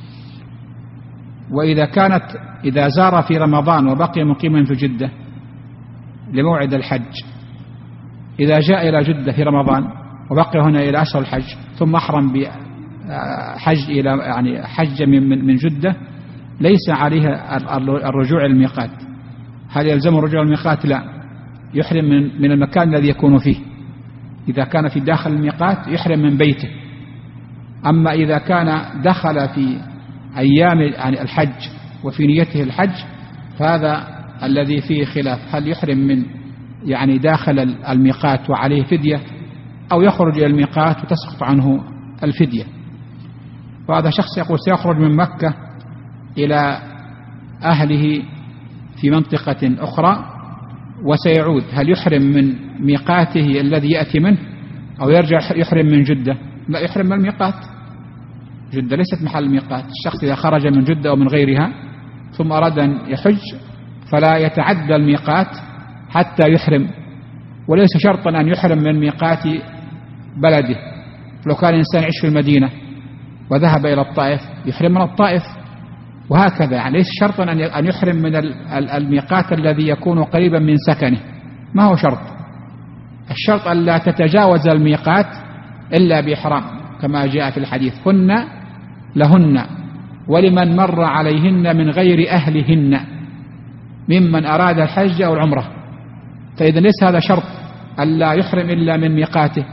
إذا زار في رمضان وبقي مقيما في جدة لموعد الحج، إذا جاء إلى جدة في رمضان وبقي هنا إلى أشهر الحج ثم أحرم بحج إلى يعني حج من جدة، ليس عليه الرجوع الميقات. هل يلزم الرجوع الميقات؟ لا، يحرم من المكان الذي يكون فيه. إذا كان في داخل الميقات يحرم من بيته. أما إذا كان دخل في أيام يعني الحج وفي نيته الحج، فهذا الذي فيه خلاف، هل يحرم من يعني داخل الميقات وعليه فدية، أو يخرج إلى الميقات وتسقط عنه الفدية. وهذا شخص يقول سيخرج من مكة إلى أهله في منطقة أخرى وسيعود، هل يحرم من ميقاته الذي يأتي منه أو يرجع يحرم من جدة؟ لا، يحرم من الميقات. جدة ليست محل ميقات. الشخص إذا خرج من جدة أو من غيرها ثم أراد أن يحج فلا يتعدى الميقات حتى يحرم، وليس شرطا أن يحرم من ميقات بلده. لو كان إنسان يعيش في المدينة وذهب إلى الطائف يحرم من الطائف، وهكذا. يعني ليس شرطا أن يحرم من الميقات الذي يكون قريبا من سكنه، ما هو شرط. الشرط أن لا تتجاوز الميقات إلا بإحرام، كما جاء في الحديث: هن لهن ولمن مر عليهن من غير أهلهن ممن أراد الحج أو العمرة. فإذا ليس هذا شرط ألا يحرم إلا من ميقاته.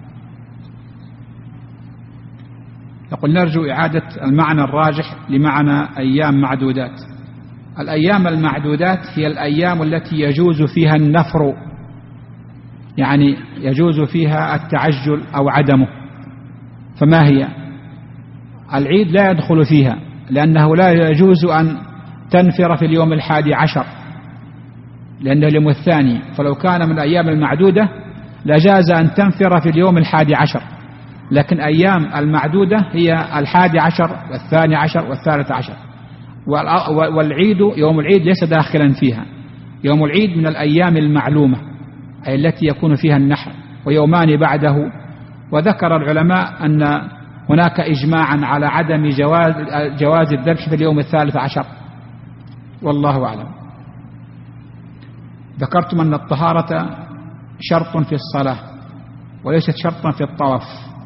يقول: نرجو إعادة المعنى الراجح لمعنى أيام معدودات. الأيام المعدودات هي الأيام التي يجوز فيها النفر، يعني يجوز فيها التعجل أو عدمه. فما هي؟ العيد لا يدخل فيها، لأنه لا يجوز أن تنفر في اليوم 11 لأنه اليوم الثاني، فلو كان من الأيام المعدودة لجاز أن تنفر في اليوم 11. لكن أيام المعدودة هي 11 و12 و13. والعيد يوم العيد ليس داخلا فيها. يوم العيد من الأيام المعلومة، أي التي يكون فيها النحر، ويومان بعده. وذكر العلماء أن هناك إجماعا على عدم جواز الذبح في اليوم 13، والله أعلم. ذكرتم أن الطهارة شرط في الصلاة وليست شرطا في الطواف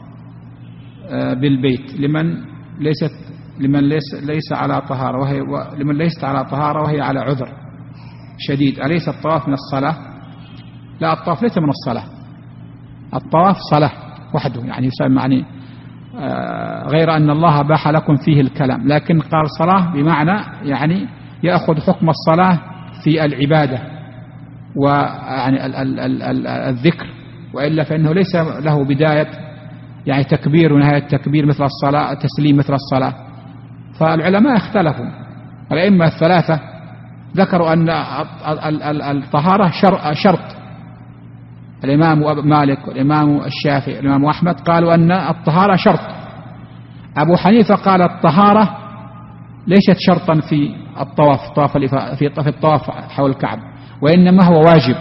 بالبيت لمن ليس على طهارة، لمن ليست على طهارة وهي على عذر شديد. أليس الطواف من الصلاة؟ لا، الطواف ليس من الصلاة. الطواف صلاة وحده، يعني يسمى غير أن الله باح لكم فيه الكلام، لكن قال صلاة بمعنى يعني يأخذ حكم الصلاة في العبادة ويعني الذكر، وإلا فإنه ليس له بداية يعني تكبير ونهاية تكبير مثل الصلاة، تسليم مثل الصلاة. فالعلماء اختلفوا. الأئمة الثلاثة ذكروا أن الطهارة شرط. الإمام مالك والإمام الشافعي والإمام أحمد قالوا أن الطهارة شرط. أبو حنيفة قال الطهارة ليست شرطا في الطواف، في الطواف حول الكعبة، وإنما هو واجب.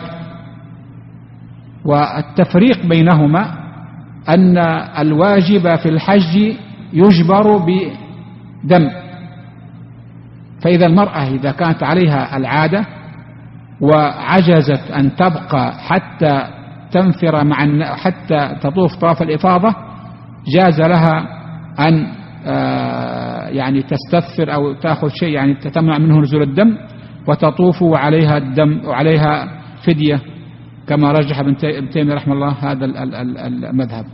والتفريق بينهما أن الواجب في الحج يجبر بدم. فإذا المرأة إذا كانت عليها العادة وعجزت أن تبقى حتى تنفر حتى تطوف طواف الإفاضة، جاز لها أن يعني تستثفر أو تأخذ شيء يعني تمنع منه نزول الدم وتطوف وعليها الدم وعليها فدية، كما رجح ابن تيمية رحمه الله هذا المذهب.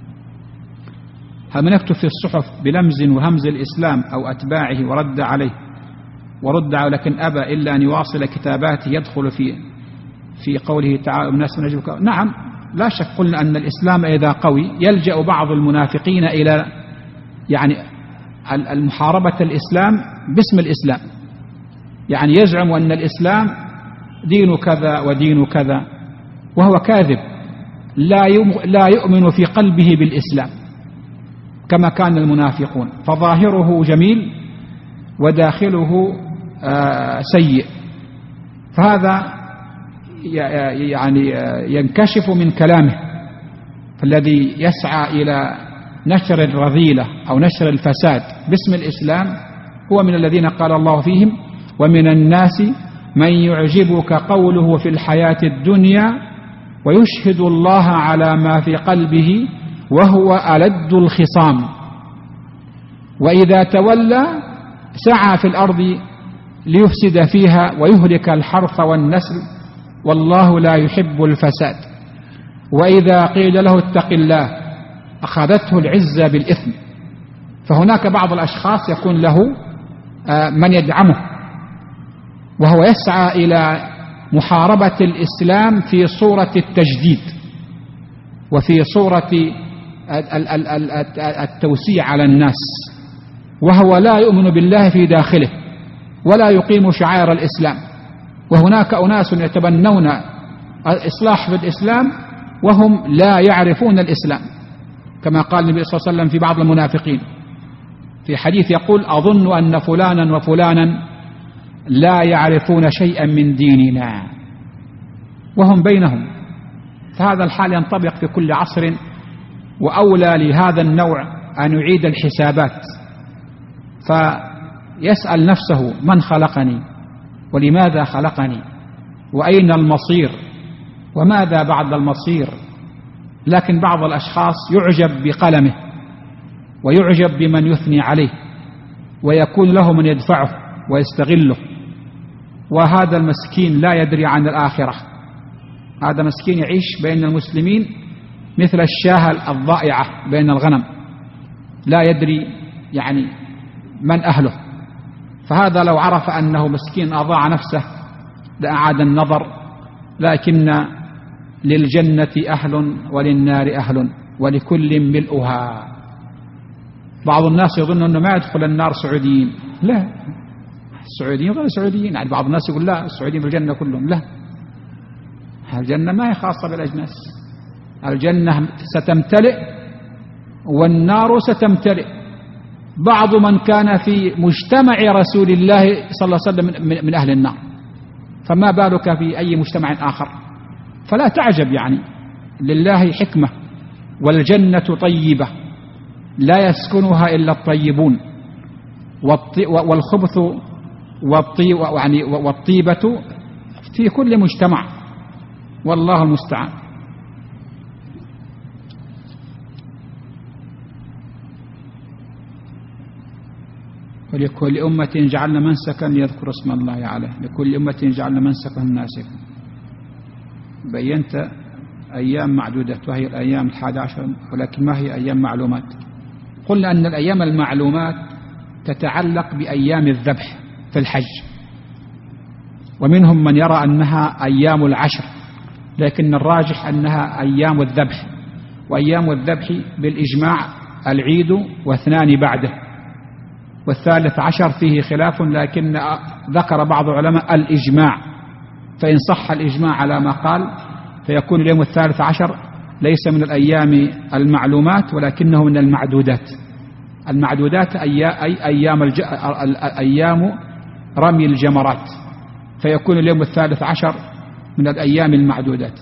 من يكتب في الصحف بلمز وهمز الإسلام أو أتباعه ورد عليه لكن أبى إلا أن يواصل كتاباته يدخل في قوله تعالى الناس من أجل. نعم، لا شك. قلنا أن الإسلام إذا قوي يلجأ بعض المنافقين إلى يعني المحاربة الإسلام باسم الإسلام، يعني يزعم أن الإسلام دين كذا ودين كذا، وهو كاذب، لا يؤمن في قلبه بالإسلام كما كان المنافقون، فظاهره جميل وداخله سيء. فهذا يعني ينكشف من كلامه. فالذي يسعى إلى نشر الرذيلة أو نشر الفساد باسم الإسلام هو من الذين قال الله فيهم: ومن الناس من يعجبك قوله في الحياة الدنيا ويشهد الله على ما في قلبه وهو ألد الخصام وإذا تولى سعى في الأرض ليفسد فيها ويهلك الحرث والنسل والله لا يحب الفساد وإذا قيل له اتق الله أخذته العزة بالإثم. فهناك بعض الأشخاص يكون له من يدعمه، وهو يسعى إلى محاربة الإسلام في صورة التجديد وفي صورة التوسيع على الناس، وهو لا يؤمن بالله في داخله ولا يقيم شعائر الإسلام. وهناك أناس يتبنون الإصلاح في الإسلام وهم لا يعرفون الإسلام، كما قال النبي صلى الله عليه وسلم في بعض المنافقين في حديث يقول: أظن أن فلانا وفلانا لا يعرفون شيئا من ديننا، وهم بينهم. فهذا الحال ينطبق في كل عصر، وأولى لهذا النوع أن يعيد الحسابات، فيسأل نفسه: من خلقني؟ ولماذا خلقني؟ وأين المصير؟ وماذا بعد المصير؟ لكن بعض الأشخاص يعجب بقلمه ويعجب بمن يثني عليه، ويكون له من يدفعه ويستغله، وهذا المسكين لا يدري عن الآخرة. هذا مسكين يعيش بين المسلمين مثل الشاة الضائعة بين الغنم، لا يدري يعني من أهله. فهذا لو عرف أنه مسكين أضاع نفسه لأعاد النظر. لكن للجنة أهل وللنار أهل ولكل ملؤها. بعض الناس يظن أنه ما يدخل النار سعوديين، لا، السعوديين غير سعوديين. يعني بعض الناس يقول لا، السعوديين في الجنة كلهم، لا، الجنة ما هي خاصة بالأجناس. الجنة ستمتلئ والنار ستمتلئ. بعض من كان في مجتمع رسول الله صلى الله عليه وسلم من أهل النار، فما بالك في أي مجتمع آخر؟ فلا تعجب، يعني لله حكمة. والجنة طيبة لا يسكنها إلا الطيبون، والخبث والطيبة في كل مجتمع، والله المستعان. ولكل أمة جعلنا منسكا يذكر اسم الله عليه، لكل أمة جعلنا منسكا ناسكا. بينت أيام معدودة وهي الأيام 11، ولكن ما هي أيام معلومات؟ قلنا أن الأيام المعلومات تتعلق بأيام الذبح في الحج، ومنهم من يرى أنها أيام العشر، لكن الراجح أنها أيام الذبح. وأيام الذبح بالإجماع العيد واثنان بعده، والثالث عشر فيه خلاف، لكن ذكر بعض العلماء الإجماع، فإن صح الإجماع على ما قال فيكون اليوم الثالث عشر ليس من الأيام المعلومات ولكنه من المعدودات. المعدودات أي أيام رمي الجمرات، فيكون اليوم الثالث عشر من الأيام المعدودات.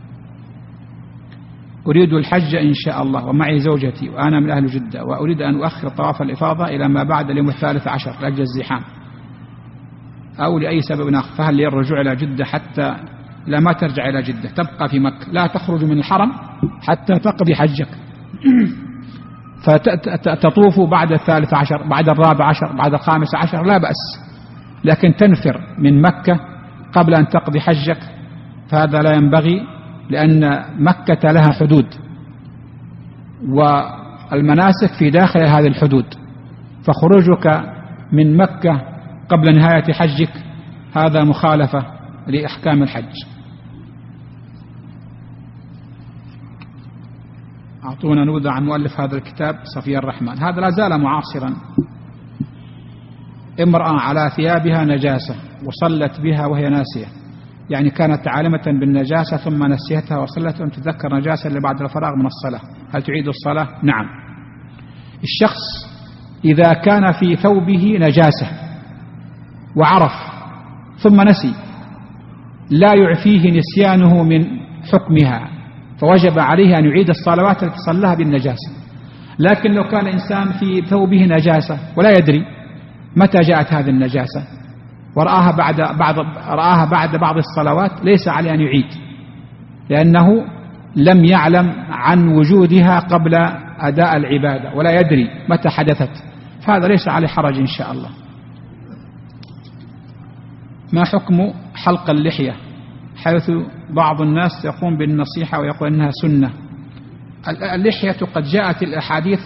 أريد الحج إن شاء الله ومعي زوجتي وأنا من أهل جدة، وأريد أن أؤخر طواف الإفاضة إلى ما بعد اليوم الثالث عشر لأجل الزحام أو لأي سبب آخر، فهل لي الرجوع إلى جدة حتى لا ما ترجع إلى جدة تبقى في مكة؟ لا تخرج من الحرم حتى تقضي حجك، فتطوف بعد الثالث عشر، بعد الرابع عشر، بعد الخامس عشر، لا بأس. لكن تنفر من مكة قبل أن تقضي حجك فهذا لا ينبغي، لأن مكة لها حدود والمناسك في داخل هذه الحدود، فخروجك من مكة قبل نهاية حجك هذا مخالفة لأحكام الحج. أعطونا نبذة عن مؤلف هذا الكتاب صفي الرحمن. هذا لا زال معاصرا. امرأة على ثيابها نجاسة وصلت بها وهي ناسية، يعني كانت عالمة بالنجاسة ثم نسيتها وصلت وأن تذكر نجاسة بعد الفراغ من الصلاة، هل تعيد الصلاة؟ نعم. الشخص إذا كان في ثوبه نجاسة وعرف ثم نسي لا يعفيه نسيانه من حكمها، فوجب عليه أن يعيد الصلوات التي صلاها بالنجاسة. لكن لو كان إنسان في ثوبه نجاسة ولا يدري متى جاءت هذه النجاسة ورآها بعد بعض الصلوات، ليس عليه أن يعيد، لأنه لم يعلم عن وجودها قبل أداء العبادة ولا يدري متى حدثت، فهذا ليس عليه حرج إن شاء الله. ما حكم حلق اللحية، حيث بعض الناس يقوم بالنصيحة ويقول أنها سنة؟ اللحية قد جاءت الأحاديث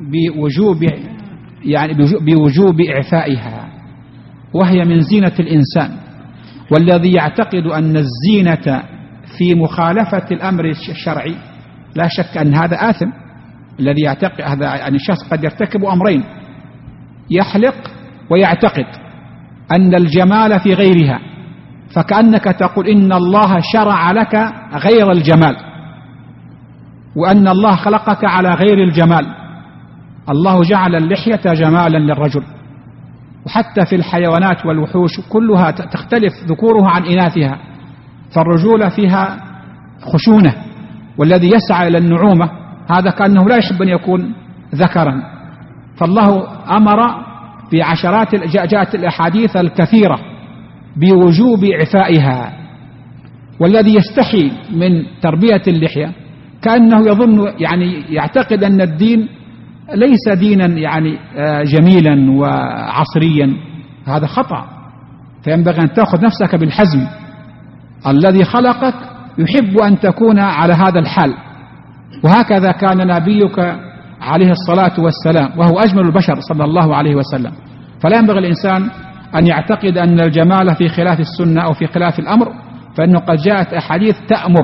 بوجوب إعفائها، وهي من زينة الإنسان، والذي يعتقد أن الزينة في مخالفة الأمر الشرعي لا شك أن هذا آثم. الذي يعتقد هذا يعني الشخص قد يرتكب أمرين: يحلق ويعتقد أن الجمال في غيرها، فكأنك تقول إن الله شرع لك غير الجمال، وأن الله خلقك على غير الجمال. الله جعل اللحية جمالا للرجل، وحتى في الحيوانات والوحوش كلها تختلف ذكورها عن إناثها، فالرجولة فيها خشونة، والذي يسعى إلى النعومة هذا كأنه لا يحب أن يكون ذكرا. فالله أمر بعشرات، جاءت الأحاديث الكثيرة بوجوب إعفائها، والذي يستحي من تربية اللحية كأنه يظن يعني يعتقد أن الدين ليس دينا يعني جميلا وعصريا، هذا خطأ. فينبغي أن تأخذ نفسك بالحزم، الذي خلقك يحب أن تكون على هذا الحال، وهكذا كان نبيك عليه الصلاة والسلام، وهو أجمل البشر صلى الله عليه وسلم. فلا ينبغي الإنسان أن يعتقد أن الجمال في خلاف السنة أو في خلاف الأمر، فإنه قد جاءت أحاديث تأمر،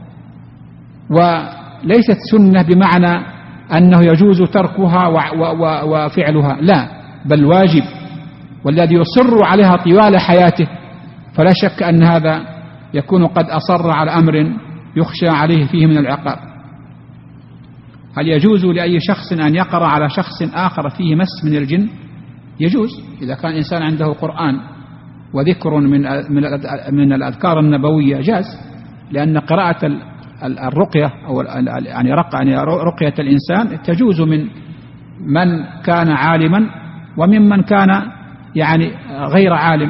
وليست سنة بمعنى أنه يجوز تركها وفعلها، لا، بل واجب، والذي يصر عليها طوال حياته فلا شك أن هذا يكون قد أصر على أمر يخشى عليه فيه من العقاب. هل يجوز لأي شخص أن يقرأ على شخص آخر فيه مس من الجن؟ يجوز، إذا كان إنسان عنده قرآن وذكر من الأذكار النبوية جاز، لأن قراءة الرقية أو يعني رقية الإنسان تجوز من كان عالما وممن كان يعني غير عالم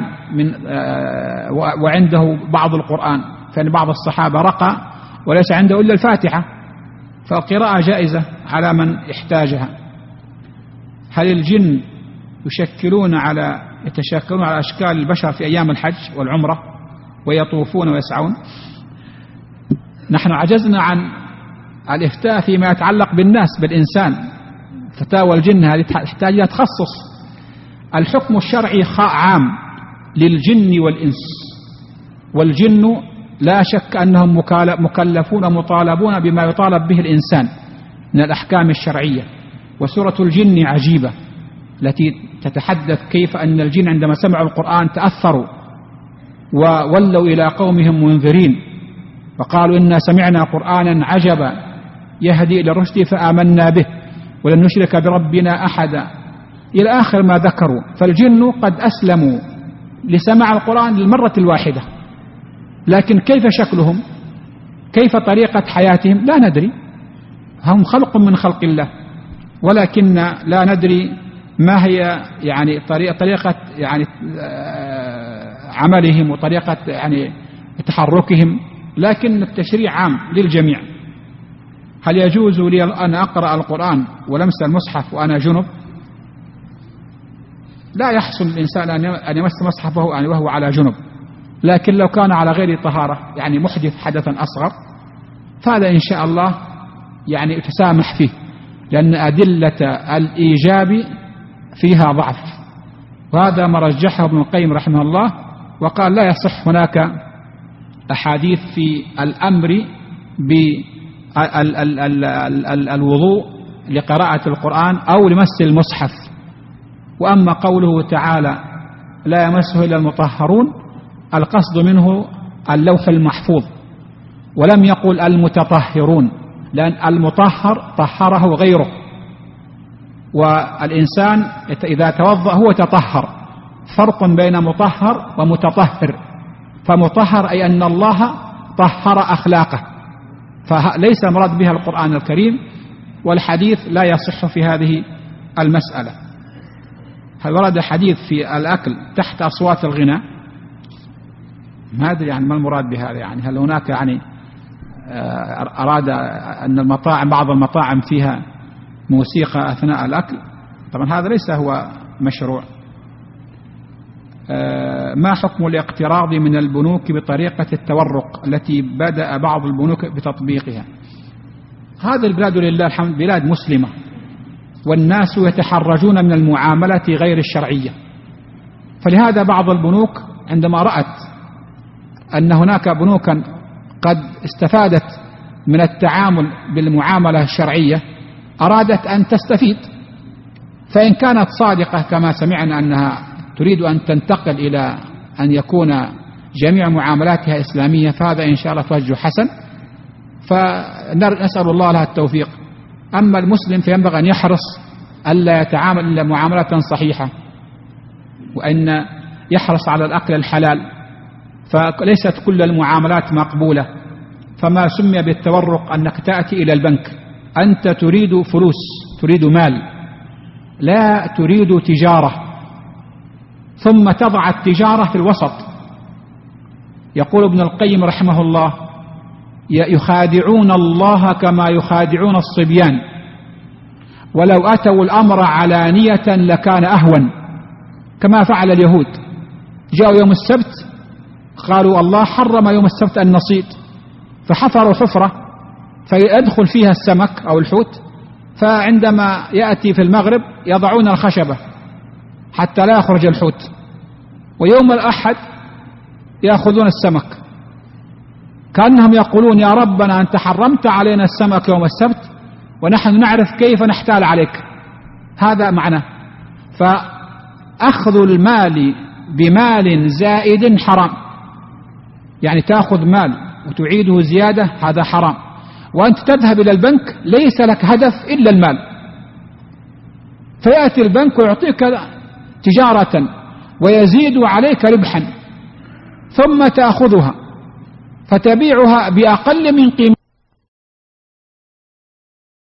وعنده بعض القرآن، فإن بعض الصحابة رقى وليس عنده إلا الفاتحة، فالقراءة جائزة على من احتاجها. هل الجن يتشكلون على أشكال البشر في أيام الحج والعمرة ويطوفون ويسعون؟ نحن عجزنا عن الإفتاء فيما يتعلق بالناس بالإنسان، فتاوى الجن هذه تحتاج إلى تخصص. الحكم الشرعي عام للجن والإنس، والجن لا شك أنهم مكلفون مطالبون بما يطالب به الإنسان من الأحكام الشرعية. وسورة الجن عجيبة التي تتحدث كيف أن الجن عندما سمعوا القرآن تأثروا وولوا إلى قومهم منذرين، وقالوا إنا سمعنا قرآنا عجبا يهدي إلى الرشد فآمنا به ولن نشرك بربنا أحدا إلى آخر ما ذكروا. فالجن قد أسلموا لسماع القرآن للمرة الواحدة، لكن كيف شكلهم، كيف طريقة حياتهم لا ندري. هم خلق من خلق الله، ولكن لا ندري ما هي يعني طريقة يعني عملهم وطريقة يعني تحركهم، لكن التشريع عام للجميع. هل يجوز لي أن أقرأ القرآن ولمس المصحف وأنا جنب؟ لا يحصل الإنسان أن يمس مصحفه وهو على جنب، لكن لو كان على غير طهارة يعني محدث حدثا أصغر فهذا إن شاء الله يعني يتسامح فيه، لأن أدلة الإيجاب فيها ضعف، وهذا ما رجحه ابن القيم رحمه الله، وقال لا يصح هناك أحاديث في الأمر بالوضوء لقراءة القرآن أو لمس المصحف. وأما قوله تعالى لا يمسه إلا المطهرون، القصد منه اللوح المحفوظ، ولم يقل المتطهرون، لأن المطهر طهره غيره، والإنسان إذا توضأ هو تطهر، فرق بين مطهر ومتطهر. فمطهر أي أن الله طهر أخلاقه، فليس مراد بها القرآن الكريم، والحديث لا يصح في هذه المسألة. هل ورد حديث في الأكل تحت أصوات الغناء؟ ما أدري يعني ما المراد بهذا، يعني هل هناك يعني أراد أن المطاعم بعض المطاعم فيها موسيقى أثناء الأكل؟ طبعا هذا ليس هو مشروع. ما حكم الاقتراض من البنوك بطريقة التورق التي بدأ بعض البنوك بتطبيقها؟ هذه البلاد لله الحمد بلاد مسلمة، والناس يتحرجون من المعاملة غير الشرعية، فلهذا بعض البنوك عندما رأت أن هناك بنوكا قد استفادت من التعامل بالمعاملة الشرعية أرادت أن تستفيد، فإن كانت صادقة كما سمعنا أنها تريد أن تنتقل إلى أن يكون جميع معاملاتها إسلامية، فهذا إن شاء الله توجه حسن، فنسأل الله لها التوفيق. أما المسلم فينبغي أن يحرص ألا يتعامل إلا معاملة صحيحة، وأن يحرص على الأكل الحلال، فليست كل المعاملات مقبولة. فما سمي بالتورق أنك تأتي إلى البنك أنت تريد فلوس، تريد مال، لا تريد تجارة، ثم تضع التجارة في الوسط. يقول ابن القيم رحمه الله: يخادعون الله كما يخادعون الصبيان، ولو أتوا الأمر علانية لكان أهون، كما فعل اليهود. جاءوا يوم السبت قالوا الله حرم يوم السبت أن نصيد، فحفروا حفرة فيدخل فيها السمك أو الحوت، فعندما يأتي في المغرب يضعون الخشبة حتى لا يخرج الحوت، ويوم الأحد يأخذون السمك، كأنهم يقولون يا ربنا أنت حرمت علينا السمك يوم السبت ونحن نعرف كيف نحتال عليك. هذا معناه. فأخذ المال بمال زائد حرام، يعني تأخذ مال وتعيده زيادة، هذا حرام. وأنت تذهب إلى البنك ليس لك هدف إلا المال، فيأتي البنك ويعطيك تجارة ويزيد عليك ربحا، ثم تأخذها فتبيعها بأقل من قيمتها